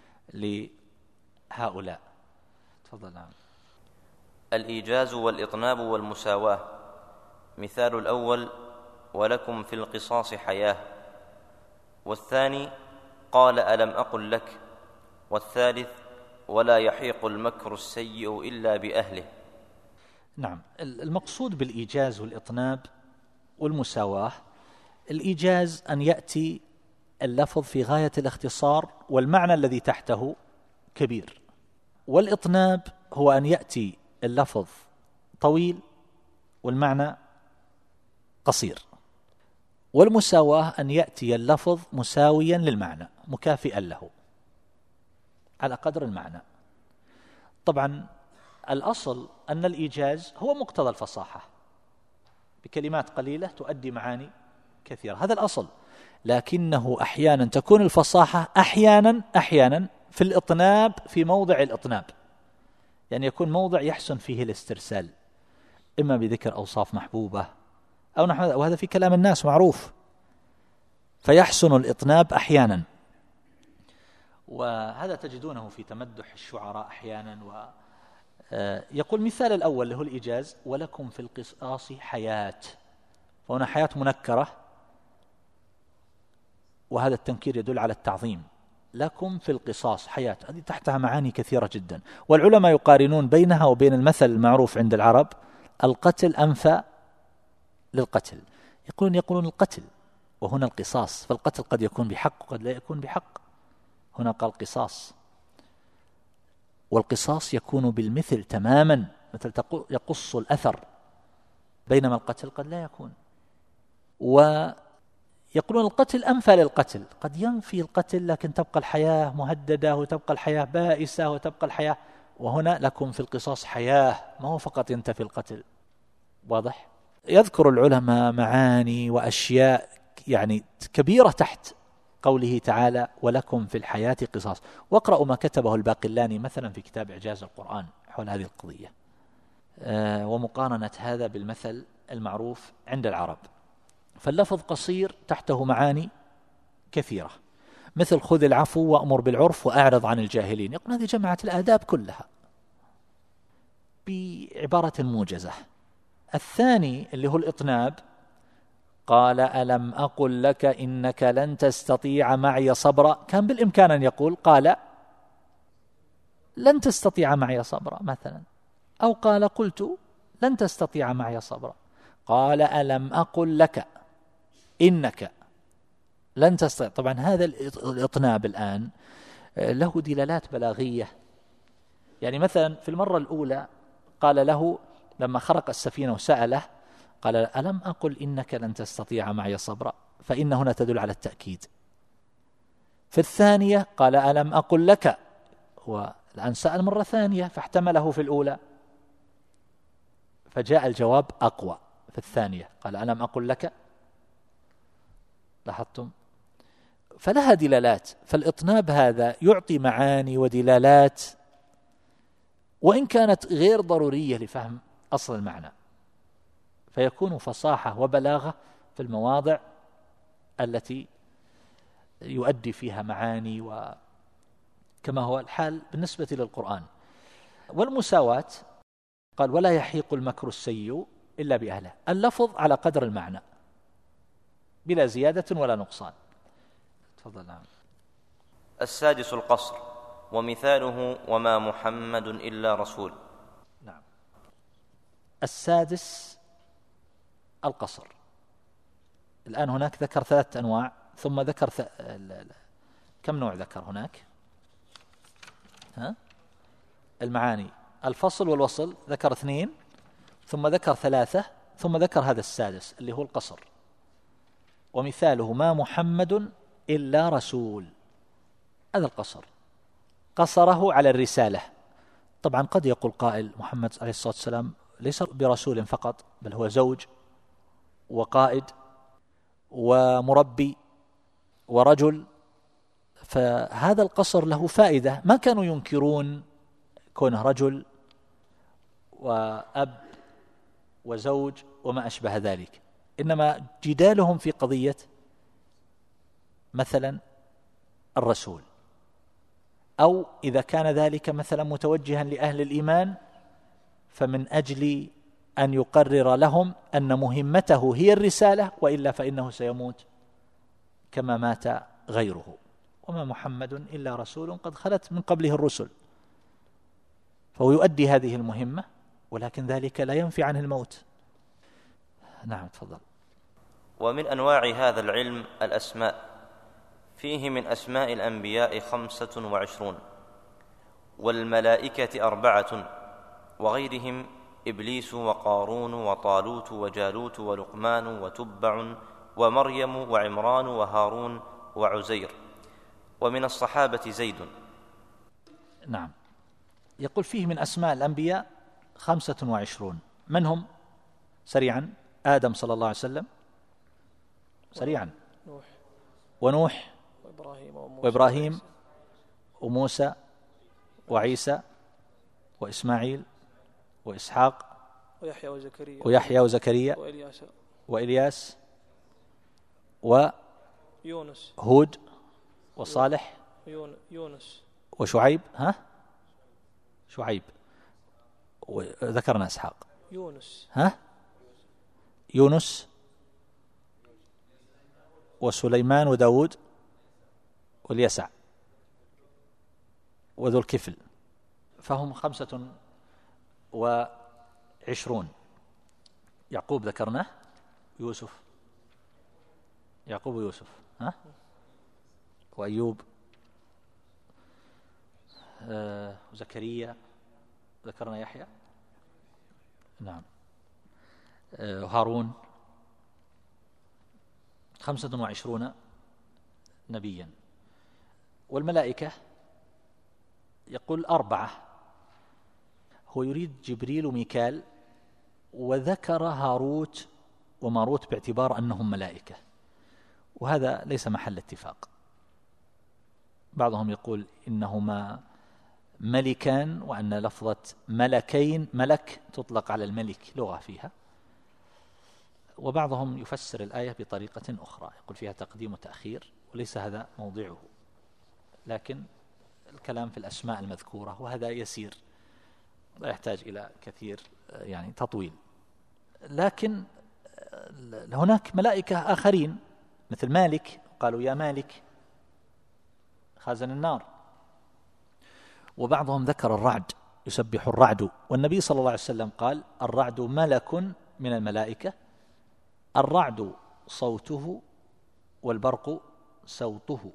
لهؤلاء. تفضل. نعم. الإيجاز والإطناب والمساواة. مثال الأول: ولكم في القصاص حياة. والثاني: قال ألم أقل لك. والثالث: ولا يحيق المكر السيء إلا بأهله. نعم. المقصود بالإيجاز والإطناب والمساواة: الإيجاز أن يأتي اللفظ في غاية الاختصار والمعنى الذي تحته كبير، والإطناب هو أن يأتي اللفظ طويل والمعنى قصير، والمساواة أن يأتي اللفظ مساويا للمعنى مكافئا له على قدر المعنى. طبعا الأصل أن الإيجاز هو مقتضى الفصاحة، بكلمات قليلة تؤدي معاني كثيرة، هذا الأصل، لكنه أحيانا تكون الفصاحة أحيانا في الإطناب، في موضع الإطناب، يعني يكون موضع يحسن فيه الاسترسال، إما بذكر أوصاف محبوبة أو نحو، وهذا في كلام الناس معروف، فيحسن الإطناب أحيانا. وهذا تجدونه في تمدح الشعراء أحيانا. يقول مثال الأول اللي هو الإيجاز: ولكم في القصاص حياة، فهنا حياة منكرة، وهذا التنكير يدل على التعظيم. لكم في القصاص حياة، هذه تحتها معاني كثيرة جدا، والعلماء يقارنون بينها وبين المثل المعروف عند العرب: القتل أنفى للقتل. يقولون القتل وهنا القصاص، فالقتل قد يكون بحق وقد لا يكون بحق. هنا قال قصاص، والقصاص يكون بالمثل تماما، مثل يقص الأثر، بينما القتل قد لا يكون. ويقولون القتل أنفى للقتل، قد ينفي القتل لكن تبقى الحياة مهددة وتبقى الحياة بائسة وتبقى الحياة، وهنا لكم في القصاص حياة، ما هو فقط ينتفي القتل. واضح؟ يذكر العلماء معاني وأشياء يعني كبيرة تحت قوله تعالى: ولكم في الحياة قصاص. واقرأوا ما كتبه الباقلاني مثلا في كتاب إعجاز القرآن حول هذه القضية، ومقارنة هذا بالمثل المعروف عند العرب. فاللفظ قصير تحته معاني كثيرة، مثل خذ العفو وأمر بالعرف وأعرض عن الجاهلين. يقول هذه جمعت الآداب كلها بعبارة موجزة. الثاني اللي هو الإطناب: قال ألم أقل لك إنك لن تستطيع معي صبرا. كان بالإمكان أن يقول قال لن تستطيع معي صبرا مثلا، أو قال قلت لن تستطيع معي صبرا. قال ألم أقل لك إنك لن تستطيع. طبعا هذا الإطناب الآن له دلالات بلاغية. يعني مثلا في المرة الأولى قال له لما خرق السفينة وسأله قال ألم أقل إنك لن تستطيع معي صبرا، فإن هنا تدل على التأكيد. في الثانية قال ألم أقل لك، والآن سأل مرة ثانية فاحتمله في الأولى، فجاء الجواب أقوى في الثانية، قال ألم أقل لك. لاحظتم؟ فلها دلالات. فالإطناب هذا يعطي معاني ودلالات وإن كانت غير ضرورية لفهم أصل المعنى، فيكون فصاحة وبلاغة في المواضع التي يؤدي فيها معاني، وكما هو الحال بالنسبة للقرآن. والمساواة قال ولا يحيق المكر السيء إلا بأهله، اللفظ على قدر المعنى بلا زيادة ولا نقصان. تفضل. نعم. السادس القصر، ومثاله وما محمد إلا رسول. نعم. السادس القصر. الآن هناك ذكر 3 أنواع، ثم ذكر كم نوع ذكر هناك؟ المعاني، الفصل والوصل ذكر 2، ثم ذكر 3، ثم ذكر هذا السادس اللي هو القصر. ومثاله ما محمد إلا رسول، هذا القصر، قصره على الرسالة. طبعا قد يقول قائل محمد عليه الصلاة والسلام ليس برسول فقط، بل هو زوج وقائد ومربي ورجل، فهذا القصر له فائدة. ما كانوا ينكرون كونه رجل وأب وزوج وما أشبه ذلك، إنما جدالهم في قضية مثلا الرسول، أو إذا كان ذلك مثلا متوجها لأهل الإيمان فمن أجل أن يقرر لهم أن مهمته هي الرسالة، وإلا فإنه سيموت كما مات غيره. وما محمد إلا رسول قد خلت من قبله الرسل، فهو يؤدي هذه المهمة، ولكن ذلك لا ينفي عنه الموت. نعم تفضل. ومن أنواع هذا العلم الأسماء، فيه من أسماء الأنبياء 25، والملائكة 4، وغيرهم إبليس وقارون وطالوت وجالوت ولقمان وتبع ومريم وعمران وهارون وعزير، ومن الصحابة زيد. نعم. يقول فيه من أسماء الأنبياء 25. من هم؟ سريعا: آدم صلى الله عليه وسلم، سريعا، ونوح وإبراهيم وموسى وعيسى وإسماعيل وإسحاق ويحيى وزكريا وإلياس وهود وصالح يونس. وشعيب شعيب. وذكرنا إسحاق. يونس. يونس وسليمان وداود واليسع وذو الكفل، فهم 25. يعقوب ذكرناه، يعقوب ويوسف وأيوب وزكريا، ذكرنا يحيى، نعم، وهارون. 25 نبيا. والملائكة يقول 4، هو يريد جبريل وميكال، وذكر هاروت وماروت باعتبار أنهم ملائكة، وهذا ليس محل اتفاق. بعضهم يقول إنهما ملكان، وأن لفظة ملكين ملك تطلق على الملك لغة فيها، وبعضهم يفسر الآية بطريقة أخرى يقول فيها تقديم وتأخير، وليس هذا موضعه، لكن الكلام في الأسماء المذكورة، وهذا يسير لا يحتاج إلى كثير يعني تطويل. لكن هناك ملائكة آخرين مثل مالك، قالوا يا مالك خازن النار. وبعضهم ذكر الرعد، يسبح الرعد، والنبي صلى الله عليه وسلم قال الرعد ملك من الملائكة، الرعد صوته والبرق سوطه،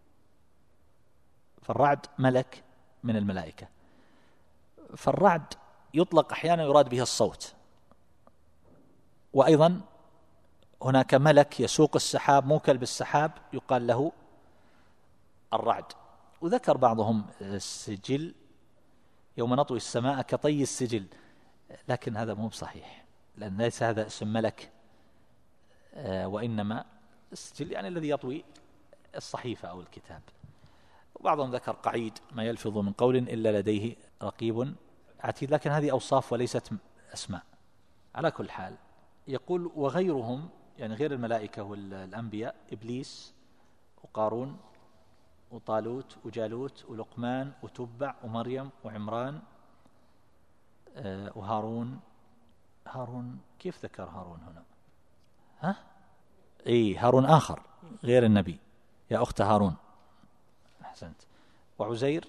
فالرعد ملك من الملائكة. فالرعد يطلق أحيانا يراد به الصوت، وأيضا هناك ملك يسوق السحاب موكل بالسحاب يقال له الرعد. وذكر بعضهم السجل، يوم نطوي السماء كطي السجل، لكن هذا مو صحيح، لأن ليس هذا اسم ملك، وإنما السجل يعني الذي يطوي الصحيفة أو الكتاب. وبعضهم ذكر قعيد، ما يلفظ من قول إلا لديه رقيب عتيد، لكن هذه أوصاف وليست أسماء. على كل حال يقول وغيرهم، يعني غير الملائكة والأنبياء، إبليس وقارون وطالوت وجالوت ولقمان وتبع ومريم وعمران وهارون. هارون كيف ذكر هارون هنا؟ هارون آخر غير النبي، يا أخت هارون، أحسنت. وعزير،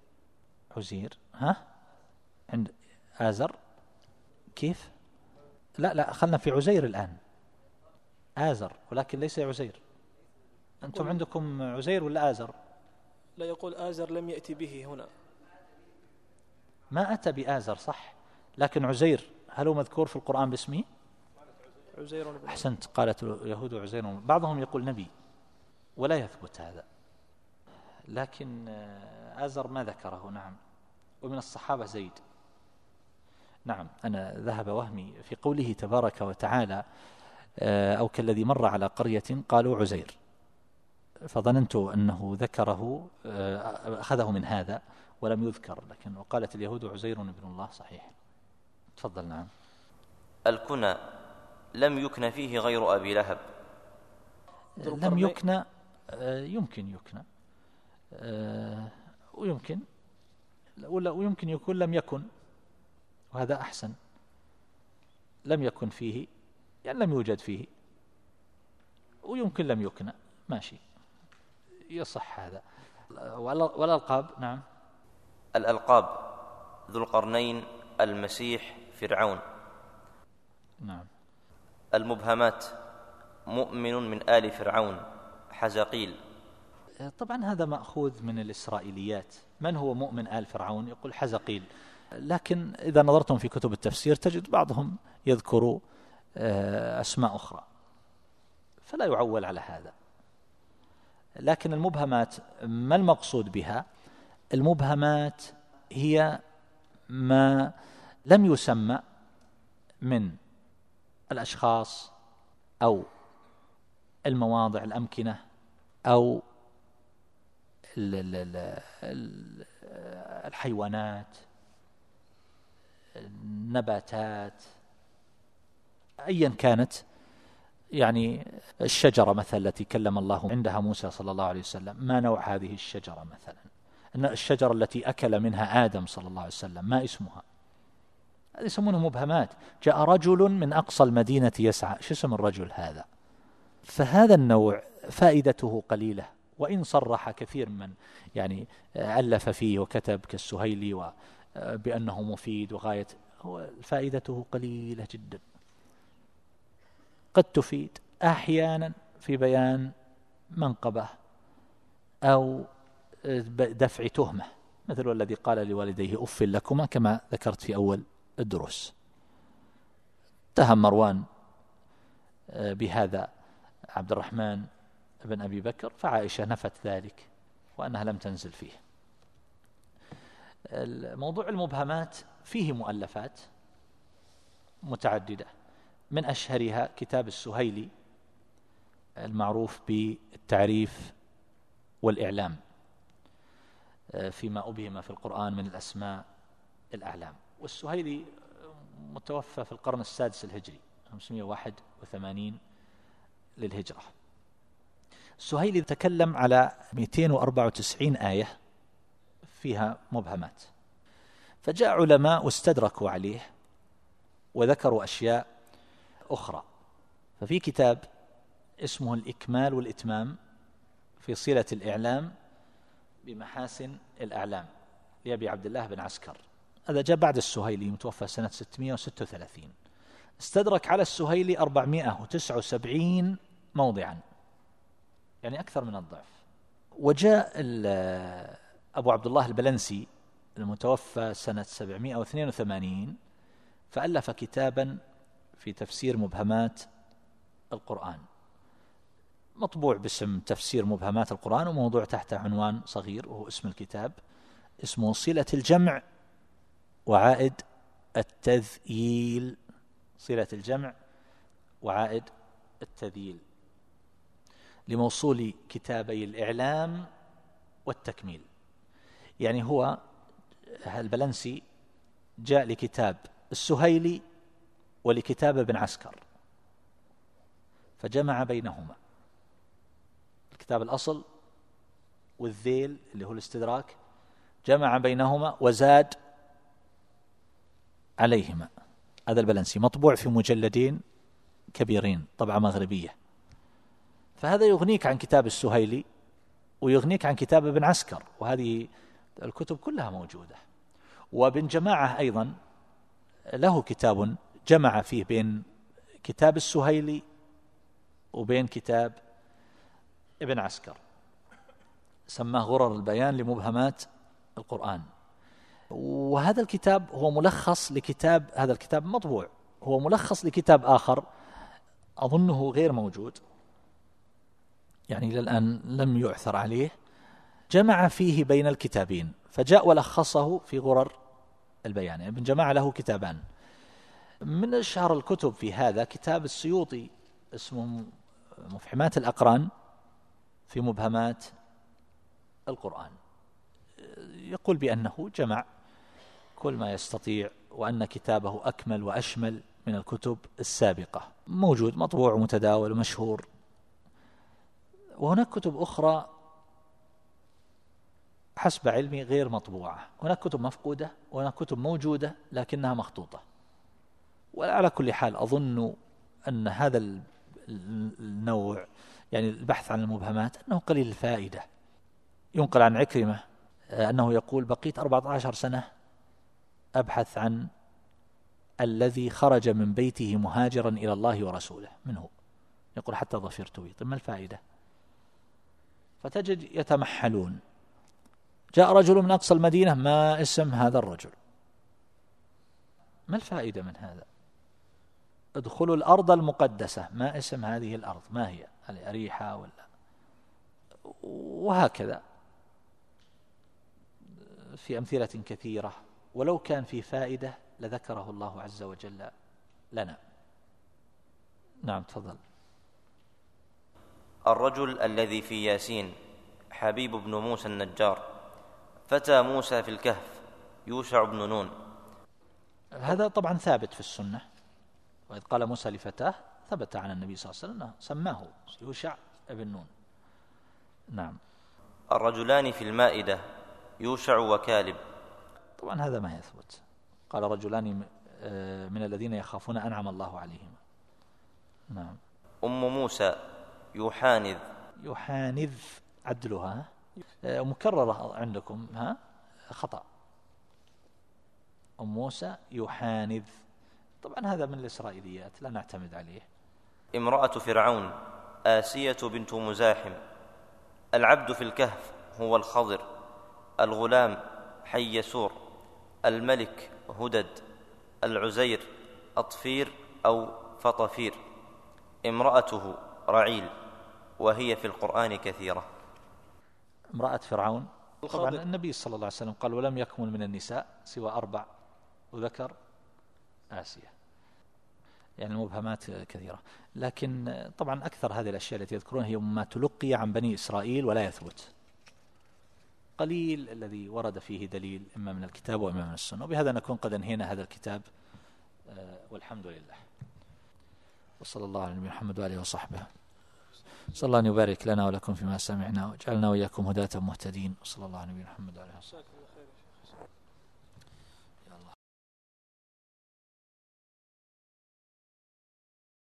عند آزر، كيف؟ لا خلنا في عزير الآن، آزر ولكن ليس عزير. أنتم عندكم عزير ولا آزر؟ لا، يقول آزر لم يأتي به هنا، ما أتى بآزر صح، لكن عزير هل هو مذكور في القرآن باسمه؟ عزير. أحسنت، قالت اليهود عزير. بعضهم يقول نبي ولا يثبت هذا، لكن آزر ما ذكره. نعم. ومن الصحابة زيد. نعم، أنا ذهب وهمي في قوله تبارك وتعالى أو كالذي مر على قرية قالوا عزير، فظننت أنه ذكره أخذه من هذا ولم يذكر، لكن وقالت اليهود عزير ابن الله، صحيح. تفضل. نعم. الكنى لم يكن فيه غير أبي لهب. لم يكن، يمكن يكن، ويمكن يكون لم يكن، وهذا أحسن. لم يكن فيه يعني لم يوجد فيه، ويمكن لم يكن، ماشي، يصح هذا. والألقاب. نعم. الألقاب ذو القرنين، المسيح، فرعون. نعم. المبهمات مؤمن من آل فرعون، حزقيل. طبعا هذا مأخوذ من الإسرائيليات، من هو مؤمن آل فرعون؟ يقول حزقيل، لكن إذا نظرتم في كتب التفسير تجد بعضهم يذكر أسماء أخرى، فلا يعول على هذا. لكن المبهمات ما المقصود بها؟ المبهمات هي ما لم يسمى من الأشخاص أو المواضع، الأمكنة، أو الحيوانات، النباتات، أيا كانت، يعني الشجرة مثلا التي كلم الله عندها موسى صلى الله عليه وسلم، ما نوع هذه الشجرة مثلا؟ أن الشجرة التي أكل منها آدم صلى الله عليه وسلم ما اسمها؟ هذه يسمونه مبهمات. جاء رجل من أقصى المدينة يسعى، شو اسم الرجل هذا؟ فهذا النوع فائدته قليلة، وإن صرح كثير من يعني ألف فيه وكتب كالسهيلي بأنه مفيد وغاية، هو فائدته قليلة جدا. قد تفيد أحيانا في بيان منقبة أو دفع تهمة، مثل الذي قال لوالديه أف لكما كما ذكرت في أول الدروس. اتهم مروان بهذا عبد الرحمن بن أبي بكر، فعائشة نفت ذلك وأنها لم تنزل فيه. موضوع المبهمات فيه مؤلفات متعددة، من أشهرها كتاب السهيلي المعروف بالتعريف والإعلام فيما أبهم في القرآن من الأسماء الأعلام. والسهيلي متوفى في القرن السادس الهجري 581 للهجرة. السهيلي تكلم على 294 آية فيها مبهمات، فجاء علماء واستدركوا عليه وذكروا أشياء أخرى. ففي كتاب اسمه الإكمال والإتمام في صلة الإعلام بمحاسن الأعلام لأبي عبد الله بن عسكر، هذا جاء بعد السهيلي متوفى سنة 636. استدرك على السهيلي 479 موضعا، يعني أكثر من الضعف. وجاء أبو عبد الله البلنسي المتوفى سنة 782 فألف كتابا في تفسير مبهمات القرآن، مطبوع باسم تفسير مبهمات القرآن، وموضوع تحت عنوان صغير وهو اسم الكتاب، اسمه صلة الجمع وعائد التذييل. صلة الجمع وعائد التذييل لموصول كتابي الإعلام والتكميل. يعني هو البلنسي جاء لكتاب السهيلي ولكتاب ابن عسكر فجمع بينهما، الكتاب الأصل والذيل اللي هو الاستدراك، جمع بينهما وزاد عليهما. هذا البلنسي مطبوع في مجلدين كبيرين، طبعة مغربية. فهذا يغنيك عن كتاب السهيلي ويغنيك عن كتاب ابن عسكر، وهذه الكتب كلها موجودة. وابن جماعة أيضا له كتاب جمع فيه بين كتاب السهيلي وبين كتاب ابن عسكر، سماه غرر البيان لمبهمات القرآن. وهذا الكتاب هو ملخص لكتاب، هذا الكتاب مطبوع هو ملخص لكتاب آخر أظنه غير موجود، يعني إلى الآن لم يعثر عليه، جمع فيه بين الكتابين فجاء ولخصه في غرر البيان. يعني ابن جماعة له كتابان، من أشهر الكتب في هذا كتاب السيوطي اسمه مفحمات الأقران في مبهمات القرآن، يقول بأنه جمع كل ما يستطيع، وأن كتابه أكمل وأشمل من الكتب السابقة، موجود مطبوع ومتداول ومشهور. وهناك كتب أخرى حسب علمي غير مطبوعة، هناك كتب مفقودة وهناك كتب موجودة لكنها مخطوطة. وعلى كل حال أظن أن هذا النوع، يعني البحث عن المبهمات، أنه قليل الفائدة. ينقل عن عكرمة أنه يقول: بقيت 14 سنة أبحث عن الذي خرج من بيته مهاجرا إلى الله ورسوله منه، يقول حتى ظفرت به. طيب ما الفائدة؟ فتجد يتمحلون. جاء رجل من أقصى المدينة، ما اسم هذا الرجل؟ ما الفائدة من هذا؟ ادخلوا الأرض المقدسة، ما اسم هذه الأرض؟ ما هي؟ هل أريحة ولا؟ وهكذا في أمثلة كثيرة، ولو كان في فائدة لذكره الله عز وجل لنا. نعم تفضل. الرجل الذي في ياسين حبيب بن موسى النجار، فتى موسى في الكهف يوشع بن نون. هذا طبعا ثابت في السنة، وإذ قال موسى لفتاه ثبت عن النبي صلى الله عليه وسلم سماه يوشع ابن نون. نعم. الرجلان في المائدة يوشع وكالب. طبعا هذا ما يثبت. قال رجلان من الذين يخافون أنعم الله عليهم. نعم. موسى يحانذ. يحانذ عدلها مكررة عندكم خطأ. موسى يحانذ، طبعا هذا من الإسرائيليات لا نعتمد عليه. امرأة فرعون آسية بنت مزاحم. العبد في الكهف هو الخضر. الغلام حيسور. الملك هدد. العزير أطفير أو فطفير. امرأته رعيل، وهي في القرآن كثيرة. امرأة فرعون طبعا النبي صلى الله عليه وسلم قال ولم يكمل من النساء سوى 4 وذكر آسيا، يعني المبهمات كثيرة. لكن طبعا أكثر هذه الأشياء التي يذكرونها هي ما تلقي عن بني إسرائيل ولا يثبت، قليل الذي ورد فيه دليل إما من الكتاب وإما من السنة. وبهذا نكون قد انهينا هذا الكتاب، والحمد لله. وصلى الله على نبينا محمد وآله وصحبه. صلى الله أن يبارك لنا ولكم فيما سمعنا، وجعلنا وإياكم هداة مهتدين. وصلى الله على نبينا محمد وآله وصحبه.